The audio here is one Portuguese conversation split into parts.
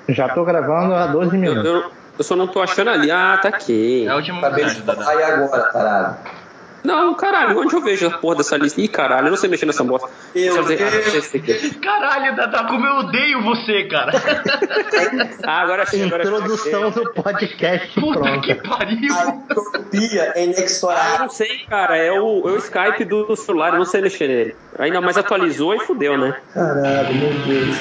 Já tô gravando há 12 minutos. Eu só não tô achando ali. Ah, tá aqui. É a última mensagem, Dada. Aí agora, caralho. Não, caralho, onde eu vejo a porra dessa lista? Ih, caralho, eu não sei mexer nessa bosta. Caralho, Dada, como eu odeio você, cara. Ah, agora sim. Introdução do podcast Puta pronta. que pariu. A utopia é Ah, eu inexorável. não sei, cara. É o Skype do celular, eu não sei mexer nele. Ainda mais atualizou e fudeu, né? Caralho, meu Deus.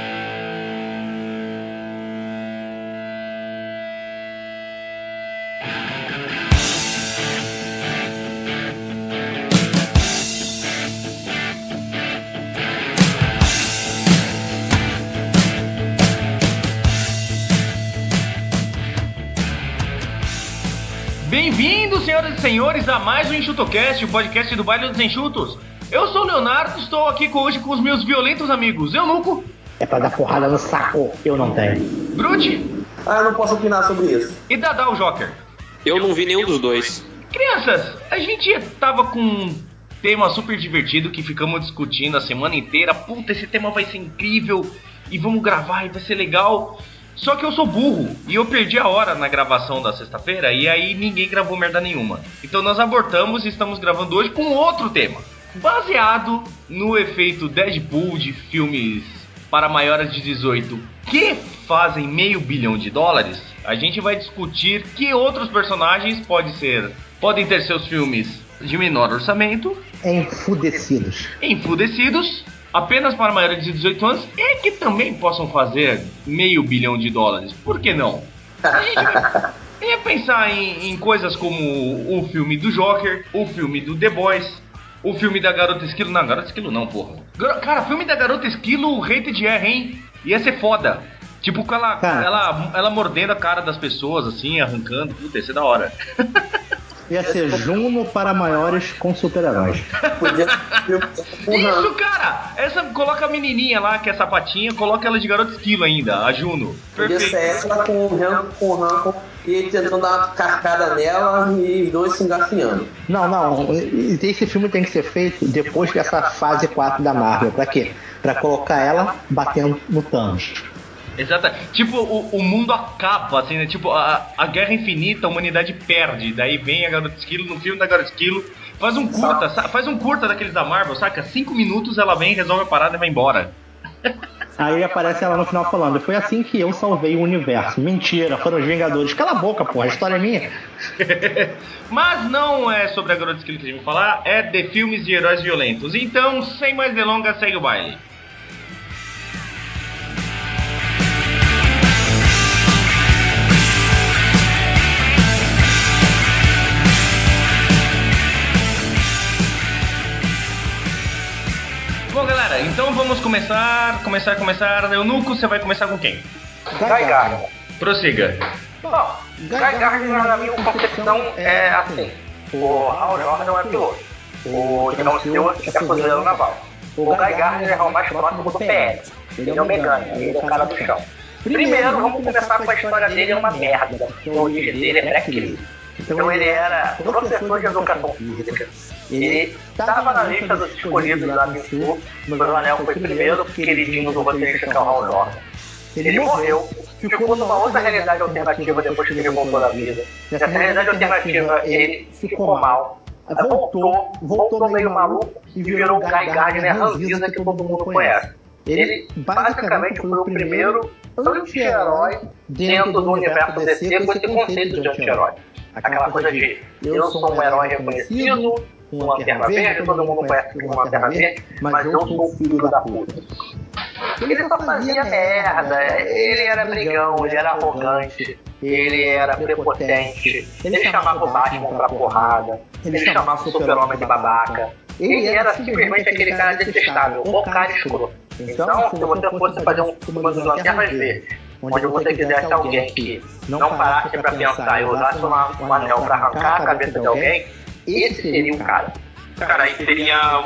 Bem-vindos, senhoras e senhores, a mais um EnxutoCast, o podcast do Baile dos Enxutos. Eu sou o Leonardo, estou aqui hoje com os meus violentos amigos Eunuco. É pra dar porrada no saco, eu não tenho. Brute Ah, eu não posso opinar sobre isso. e Dadá, o Joker. Eu não vi nenhum dos dois. Crianças, a gente tava com um tema super divertido que ficamos discutindo a semana inteira. Puta, esse tema vai ser incrível e vamos gravar e vai ser legal. Só que eu sou burro e eu perdi a hora na gravação da sexta-feira e aí ninguém gravou merda nenhuma. Então nós abortamos e estamos gravando hoje com outro tema. Baseado no efeito Deadpool de filmes para maiores de 18 que fazem $500 milhão, a gente vai discutir que outros personagens podem ter seus filmes de menor orçamento, enfudecidos, apenas para maiores de 18 anos e que também possam fazer $500 milhão. Por que não? A gente ia pensar em coisas como o filme do Joker, o filme do The Boys, o filme da Garota Esquilo. Não, Garota Esquilo não, porra. Cara, filme da Garota Esquilo, rated R, hein? Ia ser foda. Tipo, com ela mordendo a cara das pessoas, assim, arrancando. Puta, ia ser da hora. Ia ser Juno para maiores com super-heróis. Isso, cara! Coloca a menininha lá, que é sapatinha, coloca ela de Garota Esquilo ainda, a Juno. Podia Perfeito. ser ela com o Ranco e tentando dar uma carcada nela e os dois se engafiando. Não. Esse filme tem que ser feito depois dessa fase 4 da Marvel. Pra quê? Pra colocar ela batendo no Thanos. Exato. Tipo, o mundo acaba, assim, né? Tipo, a Guerra Infinita, a humanidade perde. Daí vem a Garota Esquilo, no filme da Garota Esquilo, faz um curta daqueles da Marvel, saca? 5 minutos ela vem, resolve a parada e vai embora. Aí aparece ela no final falando: foi assim que eu salvei o universo. Mentira, foram os Vingadores. Cala a boca, porra, a história é minha. Mas não é sobre a Garota Esquilo que a gente vai falar, é de filmes de heróis violentos. Então, sem mais delongas, segue o baile. Bom, galera, então vamos começar. Eunuco, você vai começar com quem? Guy Gardner. Prossiga. Bom, Guy Gardner, na minha concepção, é assim. O Hal Jordan é piloto. O John Stewart é fuzileiro naval. O Guy Gardner é o mais próximo do PL. Ele é o mecânico, ele é o cara do chão. Primeiro, vamos começar com a história dele, é uma merda. A origem dele é pré-crime. Então ele era professor de educação física. Ele estava na lista dos escolhidos da Vinci, mas o Anel foi primeiro queridinho do roteirista, que é o Hal Jordan. Ele morreu, ficou numa outra realidade alternativa depois que ele voltou da vida. Nessa realidade alternativa ele ficou mal, voltou meio maluco e virou o Guy Gardner ranzinza que todo mundo conhece. Ele basicamente foi o primeiro anti-herói dentro do universo DC com esse conceito de anti-herói. Aquela coisa de eu sou um herói reconhecido, com Lanterna Verde, todo mundo conhece com Lanterna Verde, mas eu sou o filho da puta. Ele só fazia merda, ele era brigão, ele era arrogante, ele era prepotente, ele chamava o Batman pra porrada, ele chamava o Super-Homem de babaca. Ele era simplesmente aquele cara detestável, o cara escroto. Então, se você fosse fazer um filme do Lanternas Verdes, onde você quisesse alguém que não parasse pra pensar e usasse um anel pra arrancar a cabeça de alguém, esse seria o cara. Cara, aí seria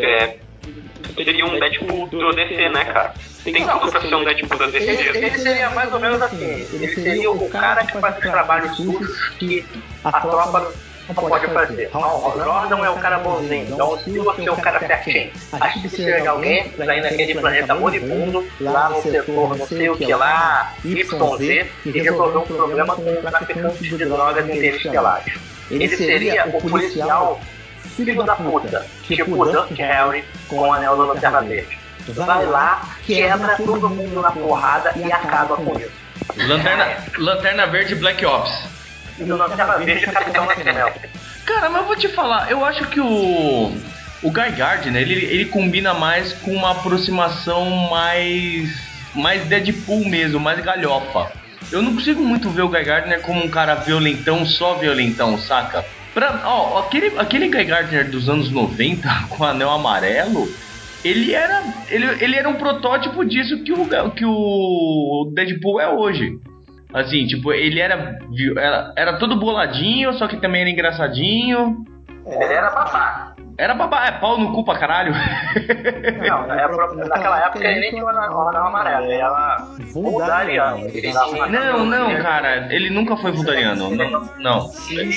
um Deadpool do DC, né, cara? Tem tudo pra ser um Deadpool da DC. Ele seria mais ou menos assim. Ele seria o cara que faz os trabalhos sujos que a tropa não pode fazer. Hal Jordan é o cara bonzinho, John Stewart é o cara certinho. A gente precisa de alguém pra ir naquele planeta moribundo, lá no setor não sei o que lá, YZ, e resolver um problema com um traficante de drogas interestelares. Ele seria o policial filho da puta, tipo o Dirk Harry com o Anel da Lanterna Verde. Vai lá, quebra todo mundo na porrada e acaba com isso. Lanterna Verde Black Ops. E o Lanterna Verde é Capitão Nascimento. Cara, mas eu vou te falar, eu acho que o Guy Gardner, ele combina mais com uma aproximação mais Deadpool mesmo, mais galhofa. Eu não consigo muito ver o Guy Gardner como um cara violentão, só violentão, saca? Aquele Guy Gardner dos anos 90, com o anel amarelo, ele era um protótipo disso que o Deadpool é hoje. Assim, tipo, ele era todo boladinho, só que também era engraçadinho. Ele era babaca. Era babaca, pau no cu pra caralho. Não, naquela época ele nem tinha o anel amarelo, ele era vulgariano. Não, cara, ele nunca foi vulgariano. Não,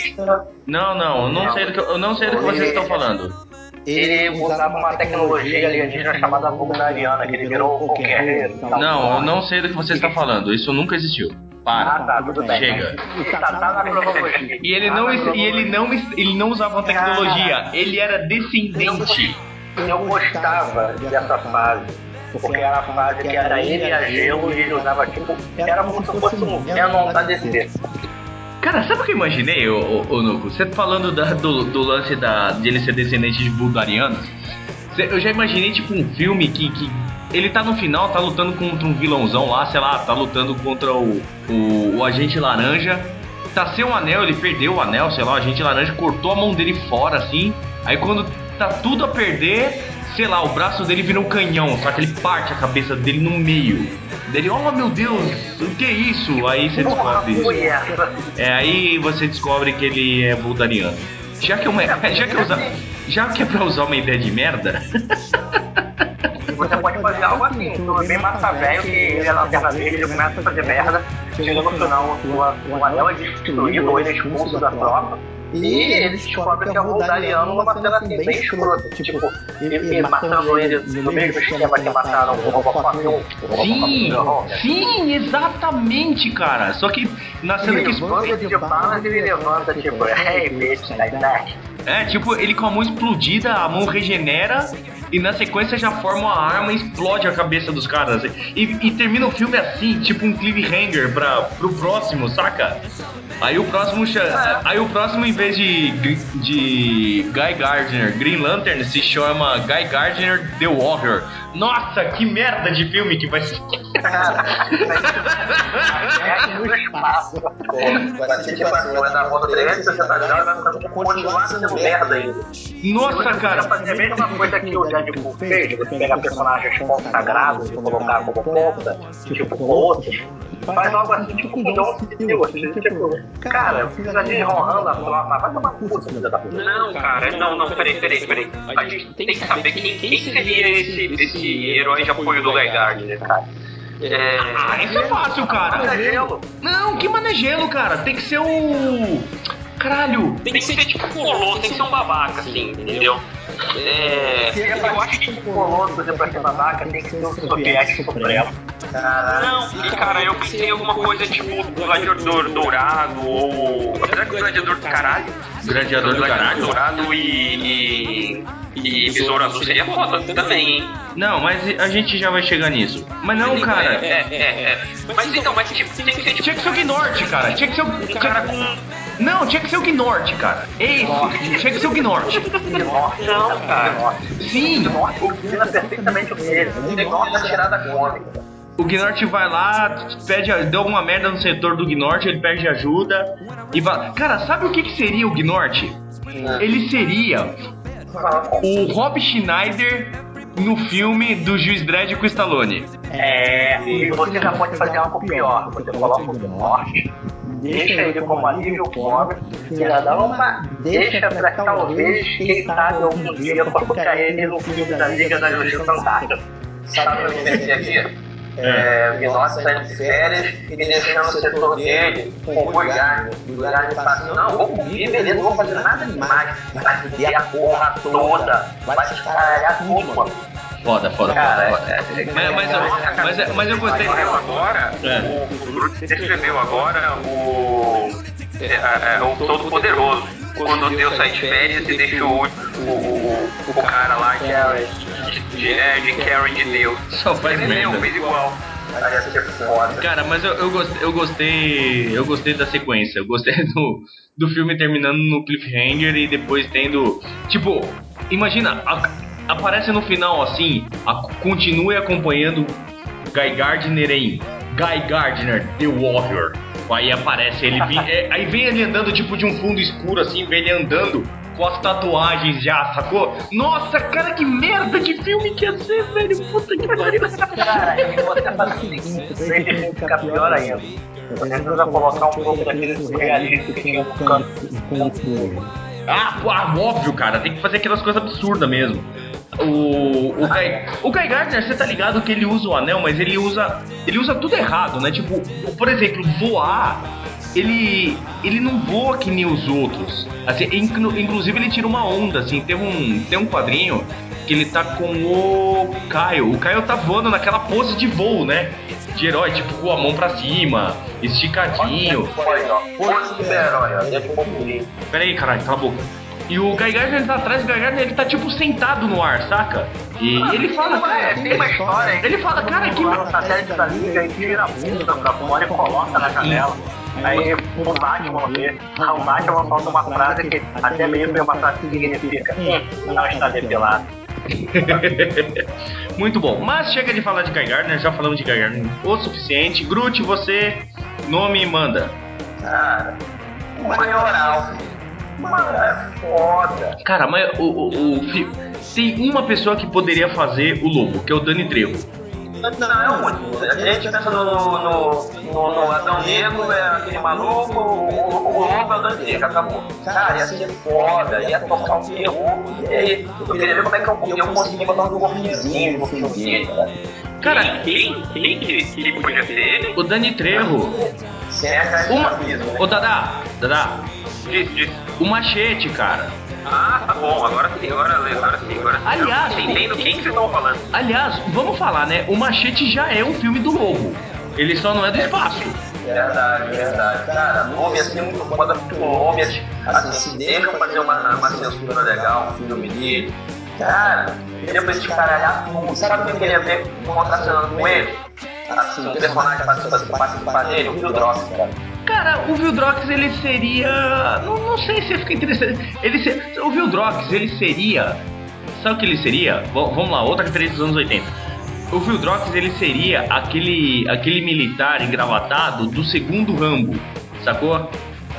eu não sei do que vocês estão falando. Ele usava uma tecnologia alienígena chamada vulgariana, que ele virou qualquer. Não, eu não sei do que você está falando, isso nunca existiu. Para. Tá, tudo bem. Chega. Tá na cronologia. E ele não usava uma tecnologia, ele era descendente. Eu gostava dessa fase, porque era a fase que era ele e a Gelo, e ele usava tipo, era como se fosse um Venom da DC. Cara, sabe o que eu imaginei, ô Nuco? Você falando do lance de ele ser descendente de vulgarianos, eu já imaginei tipo um filme que ele tá no final, tá lutando contra um vilãozão lá, sei lá, tá lutando contra o Agente Laranja. Tá sem um anel, ele perdeu o anel, sei lá, o Agente Laranja cortou a mão dele fora, assim. Aí quando tá tudo a perder, sei lá, o braço dele vira um canhão, só que ele parte a cabeça dele no meio. Dele, oh meu Deus, o que é isso? Aí você descobre isso. Aí você descobre que ele é vulgariano. Já que é pra usar uma ideia de merda... Você pode fazer algo assim, tudo bem massa velho, que ele é Lanterna Verde, ele começa a fazer merda, chega no final, o anel é destruído, ou ele é expulso da tropa, e ele descobre que é o Vulgariano numa cena assim, bem escrota, tipo, e matando ele no mesmo esquema que mataram o Robocop. Sim, exatamente, cara. Só que na cena que explode de balas, ele levanta, tipo, hey bitch, like that. É, tipo, ele com a mão explodida, a mão regenera e na sequência já forma uma arma e explode a cabeça dos caras. E termina o filme assim, tipo um cliffhanger pro próximo, saca? Aí o próximo, em vez de Guy Gardner Green Lantern, se chama Guy Gardner The Warrior. Nossa, que merda de filme que vai ser. Cara, é no espaço. Você tipo assim, vai dar volta 360 graus, vai continuar sendo merda ainda. Nossa, cara. Fazer a mesma coisa que o Deadpool fez, você pegar personagens consagrados e colocar como ponta, tipo Colossus, faz algo assim, tipo o John Stewart. Tipo, cara, precisa de honrando a tropa, vai tomar puta, filha da puta. Não, cara, não, peraí. A gente tem que saber quem seria esse herói de apoio do Guy Gardner, cara. Isso é fácil, cara. Manegelo. Não, que manegelo, cara. Tem que ser o... Caralho. Tem que ser tipo Colosso, tem que ser um babaca, assim, entendeu? Eu acho que o Colosso de pra ser babaca tem que ser o Soviético Supremo. Não, e cara, eu pensei em alguma coisa tipo Gladiador Dourado ou... Apesar que o Gladiador do Caralho... Gladiador do Caralho? Dourado e Besouro Azul seria foda também, hein? Não, mas a gente já vai chegar nisso. Mas não, cara. Mas então, tipo, tem que ser tipo... Tinha que ser o Gnort, cara. Tinha que ser o... cara com... Não, tinha que ser o Gnort, cara. Esse, tinha que ser o Gnort. Não, cara. Sim. O Gnort combina perfeitamente com ele. O Gnort é tirada cômica. O Gnort vai lá, deu alguma merda no setor do Gnort, ele pede ajuda e vai... Cara, sabe o que seria o Gnort? Ele seria o Rob Schneider no filme do Juiz Dredd com o Stallone. E você já pode fazer algo pior. Você coloca o Gnort, deixa ele como alívio cômico e ainda dá uma deixa pra talvez, quem sabe, algum dia colocar ele no filme da Liga da Justiça Fantástica. Sabe o que eu pensei aqui? Vinod saindo de férias e deixando o setor dele com o Guy Gardner. O Guy Gardner fala assim, não, vou cumprir, beleza, não vou fazer nada demais. Vai fuder a porra toda, vai se escaralhar tudo, mano. Foda. Cara, Mas eu gostei. Agora, o Groot descreveu agora o Todo-Poderoso. Quando Deus sai de férias e deixou o cara lá de Karen de Deus. Só faz merda. Fez igual. vai ser foda. Cara, mas eu gostei da sequência. Eu gostei do filme terminando no cliffhanger e depois tendo... Tipo, imagina, aparece no final assim, continue acompanhando Guy Gardner em Guy Gardner, The Warrior. Aí aparece ele, aí vem ele andando tipo de um fundo escuro assim, vem ele andando com as tatuagens já, sacou? Nossa, cara, que merda de filme que ia ser, velho. Puta que pariu. Cara, e você faz o seguinte, pra esse filme ficar pior ainda. Você precisa colocar um pouco daquele surrealismo que tinha no canto. Óbvio, cara, tem que fazer aquelas coisas absurdas mesmo. O Guy Gardner, você tá ligado que ele usa o anel, mas ele usa tudo errado, né? Tipo, por exemplo, voar, ele não voa que nem os outros. Assim, inclusive ele tira uma onda, assim, tem um quadrinho que ele tá com o Kyle. O Kyle tá voando naquela pose de voo, né? De herói, tipo, com a mão pra cima, esticadinho. Pose de herói, é tipo. Pera aí, caralho, cala a boca. E o Guy Gardner, ele tá atrás, o Guy Gardner, ele tá tipo sentado no ar, saca? E ele fala, cara, tem uma história aí. Ele fala, cara, que... no satélite da Liga e tira a bunda pra fora e coloca na janela. Aí o Batman vê, o Batman solta uma frase que até mesmo é uma frase que significa não está depilado. Muito bom, mas chega de falar de Guy Gardner, já falamos de Guy Gardner o suficiente. Groot, você, nome e manda. Cara, maioral. Mano, é foda. Cara, mas tem uma pessoa que poderia fazer o Lobo, que é o Danny Trejo. Não, é o único. A gente pensa no Adão Negro, é aquele maluco, o Lobo é o Danny Trejo, acabou. Cara, ia ser foda, ia tocar o terror. E aí, eu queria ver como é que eu consegui botar um corpinhozinho no filme dele, cara. Cara, quem que podia ser ele? O Danny Trejo. Sem a cara de camisa, né? Ô, Dadá. Diz. O Machete, cara. Ah, tá bom, agora sim. Aliás, entendendo quem que vocês estão falando. Aliás, vamos falar, né? O Machete já é um filme do Lobo. Ele só não é do espaço. Verdade. Cara, o Lobo ia ser muito foda porque o Lobo, assim, se deixam fazer uma censura legal, um filme dele, cara, ele pra escaralhar tudo. Sabe quem queria ver contracenando com ele? Assim, o personagem participar dele, o Vildrox, cara. Cara, o Vildrox, ele seria... Não sei se fica interessante. O Vildrox, ele seria... Sabe o que ele seria? Vamos lá, outra referência dos anos 80. O Vildrox, ele seria aquele militar engravatado do segundo Rambo, sacou?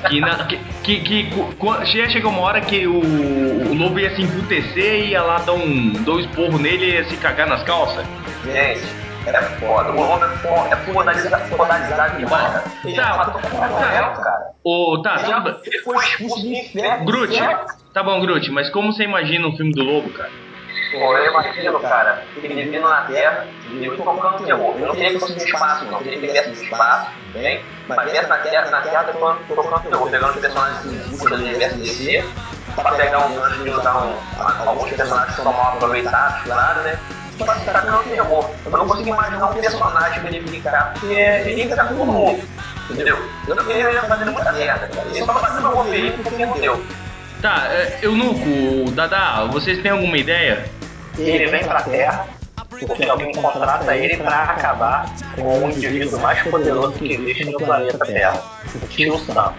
Chega uma hora que o Lobo ia se emputecer e ia lá dar um esporro nele e ia se cagar nas calças. Gente, é foda. O Lobo é fodalizado demais, cara. Ele já matou cara. Ele foi expulso do inferno. Groot, tá bom, Groot, mas como você imagina um filme do Lobo, cara? Pô, eu imagino, cara, ele vindo na Terra e ele tocando terror. Eu não queria que fosse no espaço, não. Eu queria que ele viesse no espaço, bem, mas viesse na Terra tocando terror, pegando os personagens do universo DC, pra pegar um gancho de usar alguns personagens que são mal aproveitados, claro, né? Pra tacando terror. Eu não consigo imaginar um personagem que ele ficar, porque ele fica com todo mundo, entendeu? Eu não queria ele fazendo muita merda, cara. Ele só bateu no roteiro porque não deu. Tá, Eunuco, Dadá, vocês têm alguma ideia? Ele vem pra Terra porque alguém contrata ele pra acabar com o indivíduo mais poderoso que existe no planeta Terra, o Tio Sam.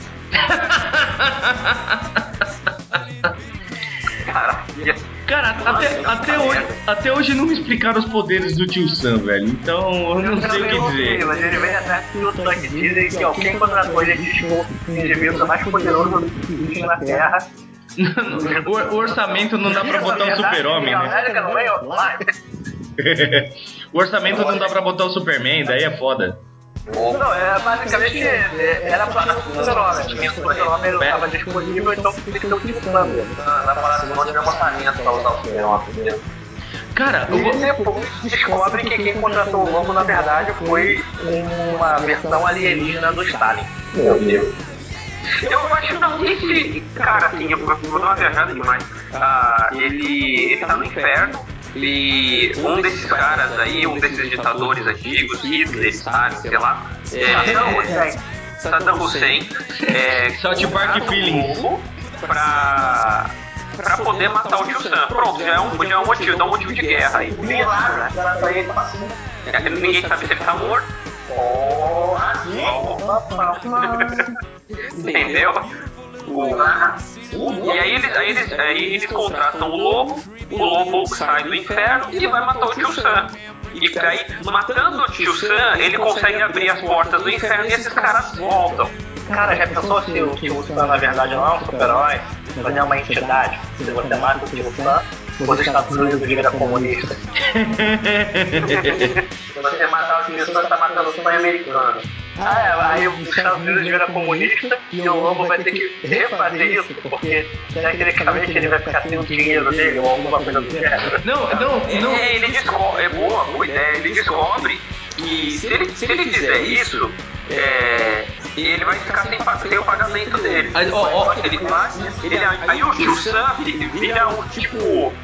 Cara, até hoje não me explicaram os poderes do Tio Sam, velho. Então eu não sei o que dizer. Mas ele vem atrás do Tio Sam que dizem que alguém contratou ele como o indivíduo mais poderoso que existe na Terra. O orçamento não dá pra botar o Super-Homem, né? O orçamento não dá pra botar o Superman, daí é foda. Não, basicamente era para o Super-Homem. O Super-Homem não estava disponível, então tem que ter o Tio Sam. Na parada não tinha orçamento pra usar o Super-Homem. Cara, E depois descobre que quem contratou o lobo, na verdade, foi uma versão alienígena do Stalin. Meu Deus. Eu acho que esse cara, assim, eu vou dar uma viajada demais. Ele tá no inferno e um desses caras aí, um desses ditadores antigos, Hitler, Stalin, sei lá, Saddam Hussein, South Park Feelings. Pra poder matar o Tio Sam. Pronto, já é um motivo, dá um motivo de guerra aí. Milagre, né? Ninguém sabe se ele tá morto. Entendeu? E aí eles contratam o lobo sai do inferno e vai matar o Tio Sam. E aí, matando o Tio Sam, ele consegue abrir as portas do inferno e esses caras voltam. Cara, já pensou se o Tio Sam na verdade não é um super-herói, mas é uma entidade? Se você mata o Tio Sam, os Estados Unidos vira comunista. Se você matar o Tio Sam, você tá matando o sonho americano. Aí os Estados Unidos vira comunista e o lobo vai ter que refazer isso, porque tecnicamente ele vai ficar sem o dinheiro dele ou alguma coisa do gênero. Não. Ele descobre, é boa ideia, ele descobre que se ele fizer isso, ele vai ficar sem o pagamento dele. Aí o Tio Sam vira um tipo.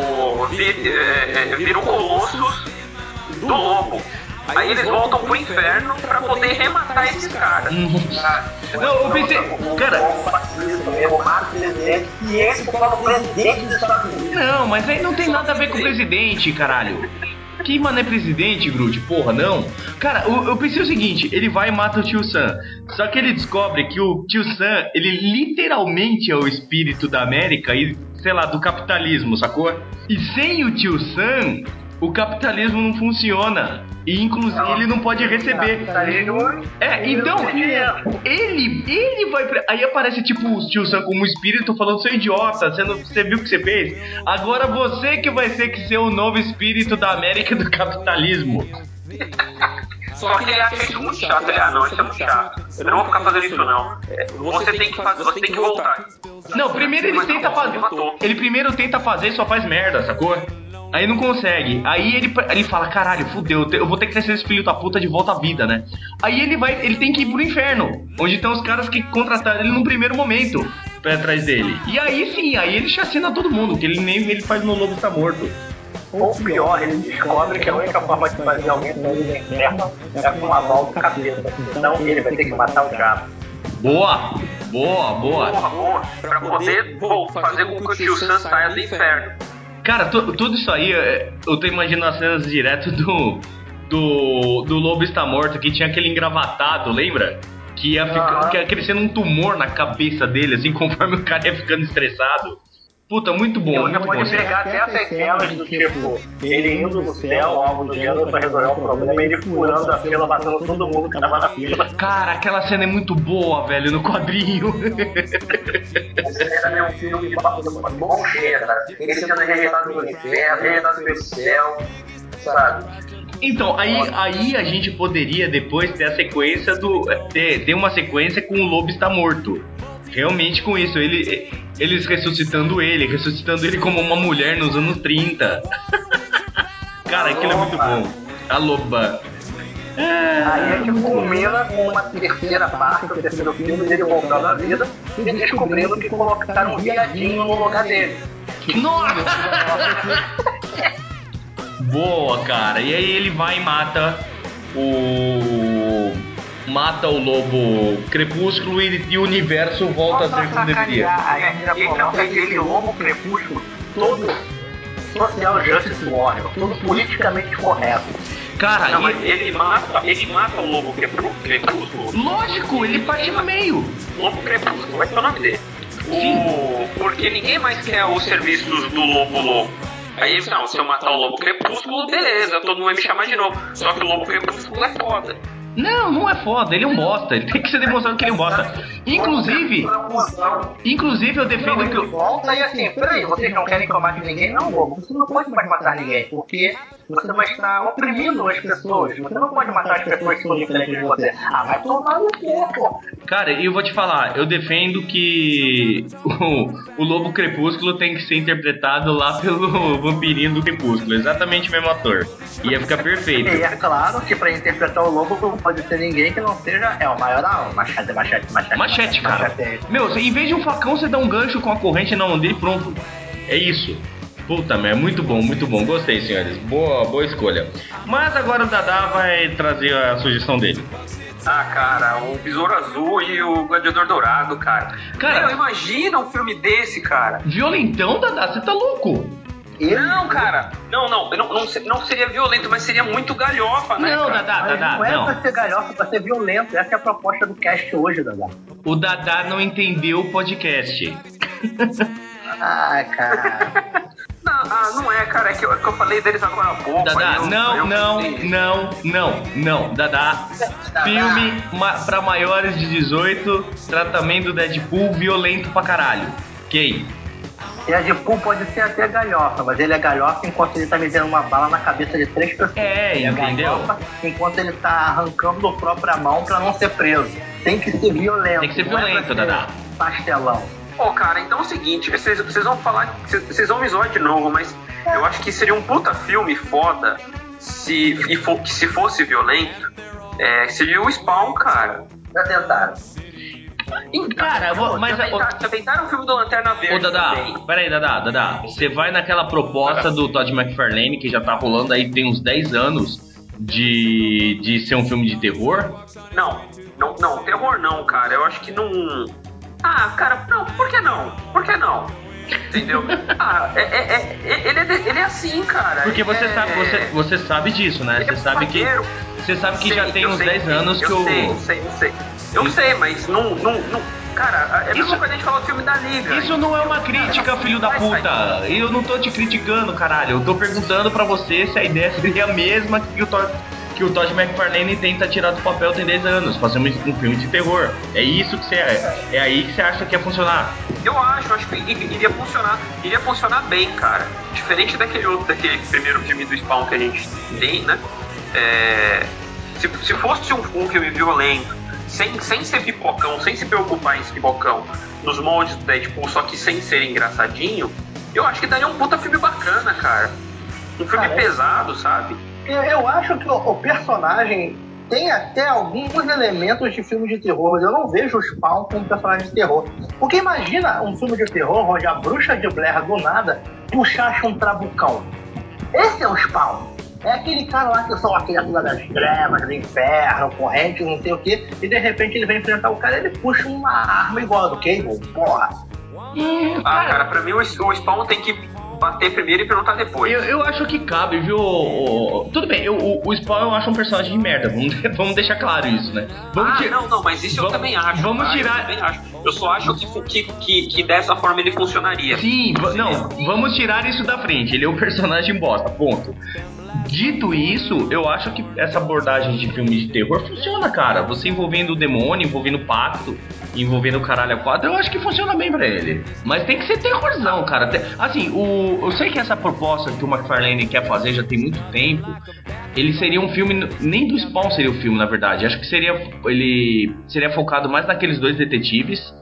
Vira o Colossus do lobo. Aí eles voltam pro inferno pra poder rematar esses caras. Não, eu pensei. Cara. Eu mato o presidente e esse é o presidente dos Estados Unidos. Não, mas aí não tem nada a ver com o presidente, caralho. Que mano é presidente, Groot? Porra, não. Cara, eu pensei o seguinte, ele vai e mata o Tio Sam. Só que ele descobre que o Tio Sam, ele literalmente é o espírito da América e, sei lá, do capitalismo, sacou? E sem o Tio Sam, o capitalismo não funciona. E inclusive ele não pode receber. Então ele vai. Aí aparece tipo o Tio Sam como espírito falando: seu idiota, você viu o que você fez? Agora você que vai ser o novo espírito da América do capitalismo. Só que ele acha isso muito chato. Não, isso é muito chato. Eu não vou ficar fazendo isso não. Você tem que voltar. Não, primeiro ele tenta fazer. Ele primeiro tenta fazer e só faz merda, sacou? Aí não consegue. Aí ele fala, caralho, fudeu, eu vou ter que trazer esse filho da puta de volta à vida, né? Aí ele tem que ir pro inferno, onde estão os caras que contrataram ele no primeiro momento pra trás dele. E aí sim, aí ele chacina todo mundo, que ele faz no Lobo Está Morto. Ou pior, ele descobre que a única forma de fazer alguém sair do inferno é com o aval do capeta. Então ele vai ter que matar o diabo. Boa! Pra poder fazer com que o Tio Sam saia do inferno. Cara, tudo isso aí, eu tô imaginando as cenas direto do Lobo Está Morto, que tinha aquele engravatado, lembra? Que ia crescendo um tumor na cabeça dele, assim, conforme o cara ia ficando estressado. Puta, muito bom. Você pode pegar até essas cenas do tipo, ele indo do céu, algo do gênero, pra resolver um problema, ele furando a fila, matando todo mundo que tava na fila. Cara, aquela cena é muito boa, velho, no quadrinho. Essa cena é um filme de bom cheiro, cara. Ele sendo rejeitado pelo inferno, rejeitado pelo céu, sabe? Então, aí a gente poderia depois ter a sequência ter uma sequência com o Lobo Está Morto. Realmente com isso, eles ressuscitando ele como uma mulher nos anos 30. Cara, aquilo é muito bom. A loba. Aí a gente culmina com uma terceira parte, o terceiro filme dele voltando à vida e descobrindo que colocaram um viadinho no lugar dele. Nossa! Boa, cara. E aí ele vai e mata o lobo crepúsculo e o universo volta a ser como deveria. Ele coloca aquele lobo crepúsculo todo social justice warrior, todo politicamente correto. Cara, não, mas ele mata o lobo crepúsculo. Lógico, ele parte no meio. Lobo crepúsculo, vai ser o nome dele. Porque ninguém mais quer os serviços do lobo. Aí ele não, se eu matar o lobo crepúsculo, beleza, todo mundo vai me chamar de novo. Só que o lobo crepúsculo é foda. Não é foda, ele é um bosta. Ele tem que ser demonstrado que ele é um bosta. Inclusive eu defendo que volta e assim, peraí, vocês não querem que eu mate ninguém? Não, lobo, você não pode mais matar ninguém, porque você vai estar oprimindo as pessoas. Você não pode matar as pessoas que são diferentes de você. Ah, vai tomar no cu, pô. Cara, e eu vou te falar, eu defendo que o Lobo Crepúsculo tem que ser interpretado lá pelo vampirinho do Crepúsculo, exatamente o mesmo ator. Ia ficar perfeito. E é claro que pra interpretar o lobo não pode ser ninguém que não seja o maior machete. Machete, cara. Meu, em vez de um facão, você dá um gancho com a corrente na mão dele e pronto. É isso. Puta merda, muito bom. Gostei, senhores. Boa escolha. Mas agora o Dadá vai trazer a sugestão dele. Ah, cara, o Besouro Azul e o Gladiador Dourado, cara. Meu, imagina um filme desse, cara. Violentão, Dadá? Você tá louco? Não, cara. Não seria violento, mas seria muito galhofa, né? Não, cara? Dadá, não é pra ser galhofa, pra ser violento. Essa é a proposta do cast hoje, Dadá. O Dadá não entendeu o podcast. Ai, cara. Não é, cara. É que eu falei deles agora há pouco. Dadá, não. Dadá, filme pra maiores de 18, tratamento Deadpool violento pra caralho. Ok? Deadpool pode ser até galhofa, mas ele é galhofa enquanto ele tá metendo uma bala na cabeça de 3 pessoas. Ele entendeu? Galhofa enquanto ele tá arrancando a própria mão pra não ser preso. Tem que ser violento. Tem que ser violento, Dadá. Pastelão. Pô, cara, então é o seguinte, vocês vão falar, vocês vão me zoar de novo, mas eu acho que seria um puta filme foda se fosse violento, seria o Spawn, cara. Já tentaram. Cara, mas... Já tentaram o filme do Lanterna Verde. Ô, Dadá, também. peraí, Dadá. Você vai naquela proposta do Todd McFarlane, que já tá rolando aí tem uns 10 anos, de ser um filme de terror? Não, terror não, cara. Eu acho que não... Ah, cara, não, por que não? Entendeu? Ele é assim, cara. Porque você sabe disso, né? Você sabe que já tem uns 10 anos que Eu sei, mas não. Cara, é a mesma coisa a gente falar do filme da Liga. Isso não é uma crítica, filho da puta. E eu não tô te criticando, caralho. Eu tô perguntando pra você se a ideia seria a mesma que o Todd McFarlane tenta tirar do papel tem 10 anos, fazer um filme de terror. É isso que é aí que você acha que ia funcionar. Eu acho que iria funcionar bem, cara. Diferente daquele primeiro filme do Spawn que a gente tem, né? Se fosse um filme violento, sem ser pipocão, sem se preocupar em ser pipocão, nos moldes do Deadpool, só que sem ser engraçadinho, eu acho que daria um puta filme bacana, cara. Um filme pesado, sabe? Eu acho que o personagem tem até alguns elementos de filme de terror, mas eu não vejo o Spawn como personagem de terror. Porque imagina um filme de terror onde a bruxa de Blair do nada puxasse um trabucão. Esse é o Spawn. É aquele cara lá que são a criatura das trevas, do inferno, corrente, não sei o que, e de repente ele vem enfrentar o cara e ele puxa uma arma igual a do Cable. Porra! Cara, pra mim o Spawn tem que bater primeiro e perguntar depois. Eu acho que cabe, viu? Tudo bem, o Spawn eu acho um personagem de merda. Vamos deixar claro isso, né? Não, mas isso eu também acho. Vamos tirar. Eu também acho. Eu só acho que dessa forma ele funcionaria. Sim, vamos tirar isso da frente. Ele é um personagem bosta, ponto. Dito isso, eu acho que essa abordagem de filme de terror funciona, cara. Você envolvendo o demônio, envolvendo o pacto, envolvendo o caralho a quatro, eu acho que funciona bem pra ele. Mas tem que ser terrorzão, cara. Assim, eu sei que essa proposta que o McFarlane quer fazer já tem muito tempo. Ele seria um filme... Nem do Spawn seria o filme, na verdade. Acho que ele seria focado mais naqueles dois detetives.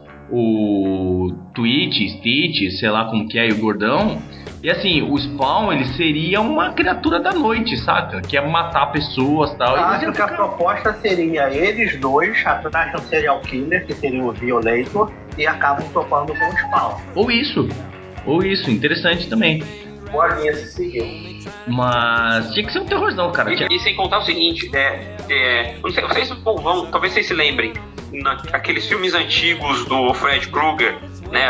O Twitch, Stitch, sei lá como que é, e o Gordão. E assim, o Spawn, ele seria uma criatura da noite, saca? Que é matar pessoas e tal. Acho que a proposta seria eles dois atrás de um serial killer, que seria o Violator, e acabam topando com o Spawn. Ou isso, interessante também. Boa linha se seguiu. Mas tinha que ser um terrorzão, cara. E sem contar o seguinte, não sei, vocês talvez vocês se lembrem, naqueles filmes antigos do Fred Krueger, né,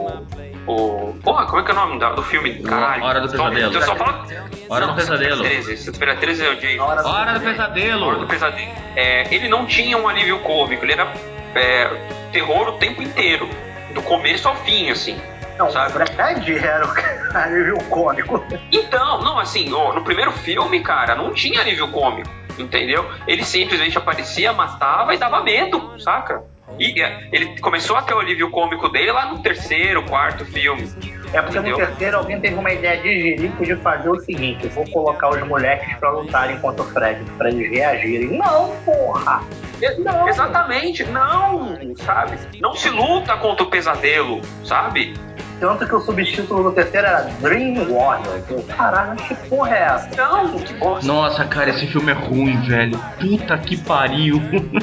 Porra, como é que é o nome do filme? Caralho. Hora do Pesadelo. Hora do Pesadelo. Sexta-feira 13 é o Jason. Hora do Pesadelo. Hora do Pesadelo. Ele não tinha um alívio cômico, ele era terror o tempo inteiro, do começo ao fim, assim. Não, sabe? Na verdade era o alívio cômico. Então, não, assim, no primeiro filme, cara, não tinha alívio cômico, entendeu? Ele simplesmente aparecia, matava e dava medo, saca? E ele começou a ter o alívio cômico dele lá no terceiro, quarto filme. É porque no terceiro alguém teve uma ideia de jirico de fazer o seguinte: vou colocar os moleques pra lutarem contra o Fred, pra eles reagirem. Não, porra! Não. Exatamente, não, sabe? Não se luta contra o pesadelo, sabe? Tanto que o subtítulo do terceiro era Dream Warrior. Caralho, que porra é essa? Não, que bosta. Nossa, cara, esse filme é ruim, velho. Puta que pariu.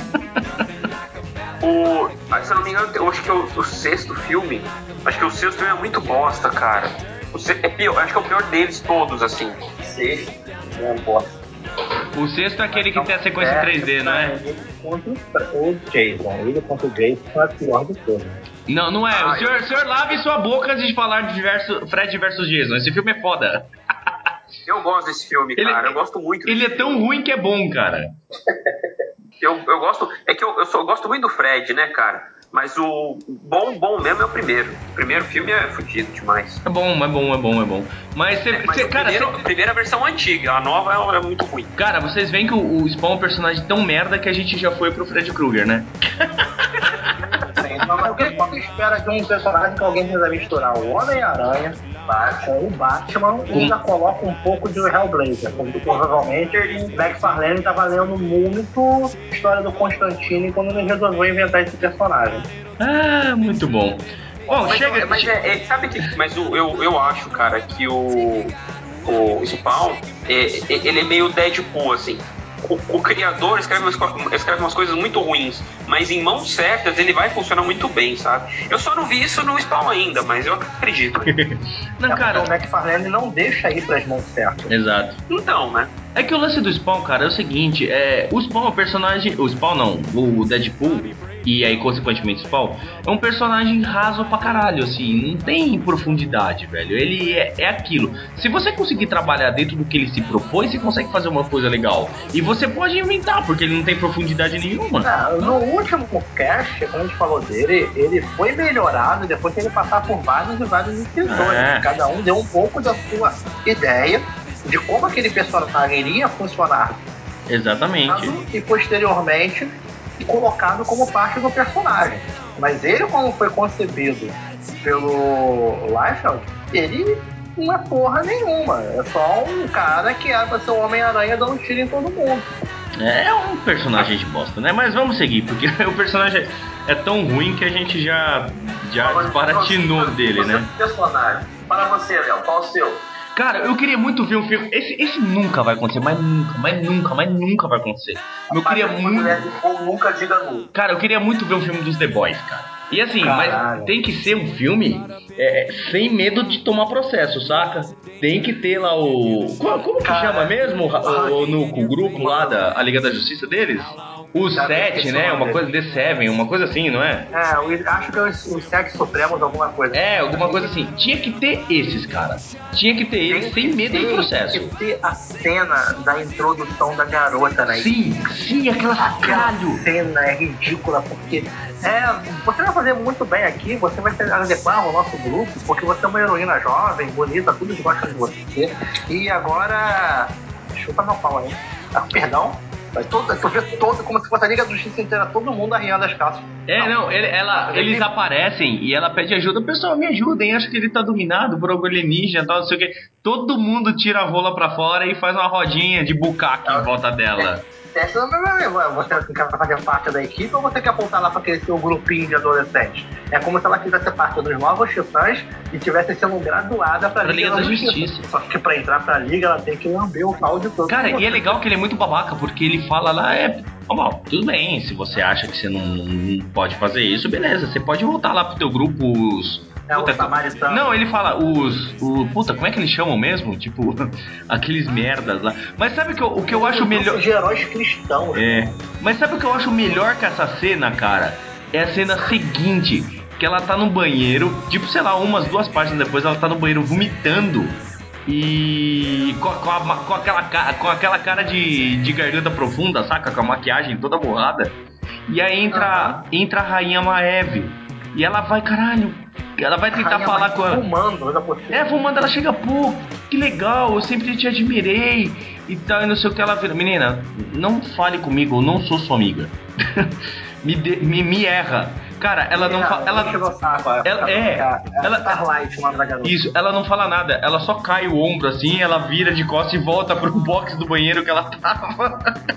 Se eu não me engano, eu acho que é o sexto filme. Acho que o sexto filme é muito bosta, cara. É pior, acho que é o pior deles todos, assim. Sexto, é bosta. O sexto é aquele que tem a sequência 3D, não é? Ele contra o Jason. Ele contra o Jason é a pior de todos. Não, não é. O senhor lave sua boca antes de falar de Fred versus Jason. Esse filme é foda. Eu gosto desse filme, cara. Eu gosto muito desse Ele é tão ruim que é bom, cara. Eu gosto. É que eu gosto muito do Fred, né, cara? Mas o bom mesmo é o primeiro. O primeiro filme é fudido demais. É bom. Mas, a primeira versão antiga, a nova é muito ruim. Cara, vocês veem que o Spawn é um personagem tão merda que a gente já foi pro Fred Krueger, né? Mas o que você espera de um personagem que alguém precisa misturar o Homem-Aranha, o Batman e ainda coloca um pouco de Hellblazer, porque provavelmente McFarlane estava lendo muito história do Constantine quando ele resolveu inventar esse personagem. Ah, muito bom. Bom, Mas eu acho, cara, que o Spawn, ele é meio Deadpool, assim. O criador escreve umas coisas muito ruins, mas em mãos certas ele vai funcionar muito bem, sabe? Eu só não vi isso no Spawn ainda, mas eu acredito. Não, cara, o McFarlane não deixa ir pras mãos certas. Exato. Então, né? É que o lance do Spawn, cara, é o seguinte, o Spawn é um personagem... O Spawn não, o Deadpool, e aí consequentemente o Spawn, é um personagem raso pra caralho, assim, não tem profundidade, velho. Ele é aquilo. Se você conseguir trabalhar dentro do que ele se propõe, você consegue fazer uma coisa legal. E você pode inventar, porque ele não tem profundidade nenhuma. No último cast, quando a gente falou dele, ele foi melhorado depois que ele passar por vários e vários escritores. Cada um deu um pouco da sua ideia de como aquele personagem iria funcionar. Exatamente. E posteriormente colocado como parte do personagem. Mas ele, como foi concebido pelo Liefeld, ele não é porra nenhuma. É só um cara que era pra ser o Homem-Aranha dando tiro em todo mundo. É um personagem de bosta, né? Mas vamos seguir, porque o personagem é tão ruim que a gente já desbaratinou dele, né? Personagem. Para você, Léo, qual o seu? Cara, eu queria muito ver um filme. Esse nunca vai acontecer, mas nunca vai acontecer. Eu queria muito. Nunca diga nunca. Cara, eu queria muito ver um filme dos The Boys, cara. E assim, mas tem que ser um filme sem medo de tomar processo, saca? Tem que ter lá o. Como que chama mesmo o grupo lá da Liga da Justiça deles? Os 7, né? Uma coisa, The Seven, uma coisa assim, não é? Acho que é os 7 Supremos, alguma coisa. Alguma coisa assim. Tinha que ter esses, cara. Tinha que ter eles sem medo do processo. Tinha que ter a cena da introdução da garota, né? Sim, aquela cena é ridícula, porque você vai fazer muito bem aqui, você vai adequar o nosso grupo, porque você é uma heroína jovem, bonita, todos gostam de você. E agora... Chupa meu pau aí. Perdão? Tu vê todo, como se fosse a Liga da Justiça inteira, todo mundo arriando as calças. Eles aparecem e ela pede ajuda. Pessoal, me ajudem, acho que ele tá dominado por algum alienígena, tal, não sei o que. Todo mundo tira a rola pra fora e faz uma rodinha de bucaque em volta dela. Você quer fazer parte da equipe ou você quer apontar lá pra aquele seu grupinho de adolescentes? É como se ela quisesse parte dos novos titãs e tivesse sendo graduada pra Liga da Justiça. Só que pra entrar pra Liga ela tem que lamber o pau de todo mundo. Cara, e é legal que ele é muito babaca, porque ele fala lá, tudo bem, se você acha que você não pode fazer isso, beleza, você pode voltar lá pro teu grupo, os samaritano. Não, ele fala puta, como é que eles chamam mesmo? Tipo, aqueles merdas lá. Mas sabe o que eu acho melhor? De heróis cristãos. Mas sabe o que eu acho melhor que essa cena, cara? É a cena seguinte, que ela tá no banheiro, tipo, sei lá, umas 2 páginas depois, ela tá no banheiro vomitando. E com aquela cara de garganta profunda, saca? Com a maquiagem toda borrada. E aí entra a Rainha Maeve. E ela vai, caralho. Ela vai tentar falar com ela. Fumando, ela chega, pô, que legal, eu sempre te admirei. E tal, e não sei o que ela vira. Menina, não fale comigo, eu não sou sua amiga. me erra. Cara, ela não fala. Ela Starlight, uma garota. Isso, ela não fala nada, ela só cai o ombro assim, ela vira de costas e volta pro box do banheiro que ela tava.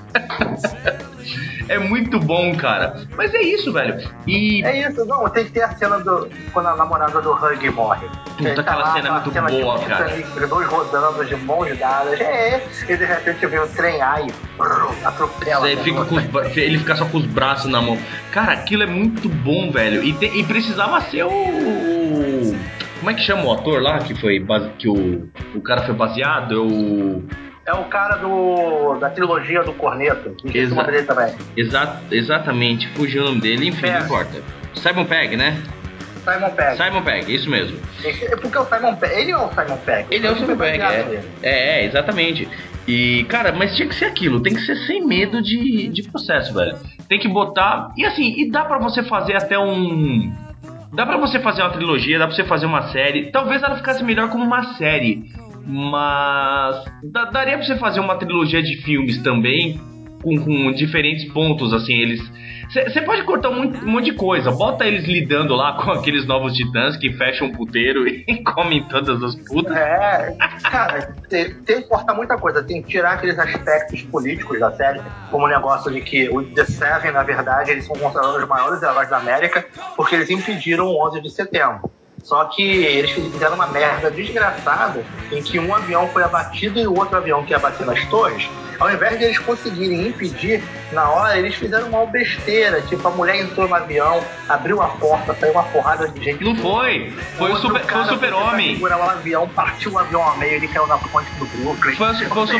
É muito bom, cara. Mas é isso, velho. E. É isso, não, tem que ter a cena quando a namorada do Hug morre. Puta, aquela cena é muito boa, tipo, cara. Os dois rodando de mãos dadas. E de repente vem o trem aí e atropela. Ele fica só com os braços na mão. Cara, aquilo é muito bom, velho. E precisava ser o. Como é que chama o ator lá que foi que o cara foi baseado? É o cara da trilogia do Corneto. Esqueci o nome dele também. Exatamente, fugiu o nome dele, enfim, não importa. Simon Pegg, né? Simon Pegg, isso mesmo. Porque o Simon Pegg, ele é o Simon Pegg. Ele é o Simon Pegg, exatamente. E, cara, mas tinha que ser aquilo, tem que ser sem medo de processo, velho. Tem que botar. E assim, dá pra você fazer até Dá pra você fazer uma trilogia, dá pra você fazer uma série. Talvez ela ficasse melhor como uma série. Mas daria pra você fazer uma trilogia de filmes também, com diferentes pontos, assim, Você pode cortar um monte de coisa. Bota eles lidando lá com aqueles novos titãs que fecham o puteiro e comem todas as putas. Cara, tem que cortar muita coisa. Tem que tirar aqueles aspectos políticos da série, como o negócio de que o The Seven, na verdade, eles são considerados os maiores heróis da América porque eles impediram o 11 de setembro. Só que eles fizeram uma merda desgraçada em que um avião foi abatido e o outro avião que ia bater nas torres, ao invés de eles conseguirem impedir na hora, eles fizeram uma besteira. Tipo, a mulher entrou no avião, abriu a porta, saiu uma porrada de gente. Não foi! Foi o Super-Homem. Segurar o avião, partiu o avião ao meio, ele caiu na ponte do Brooklyn. Foi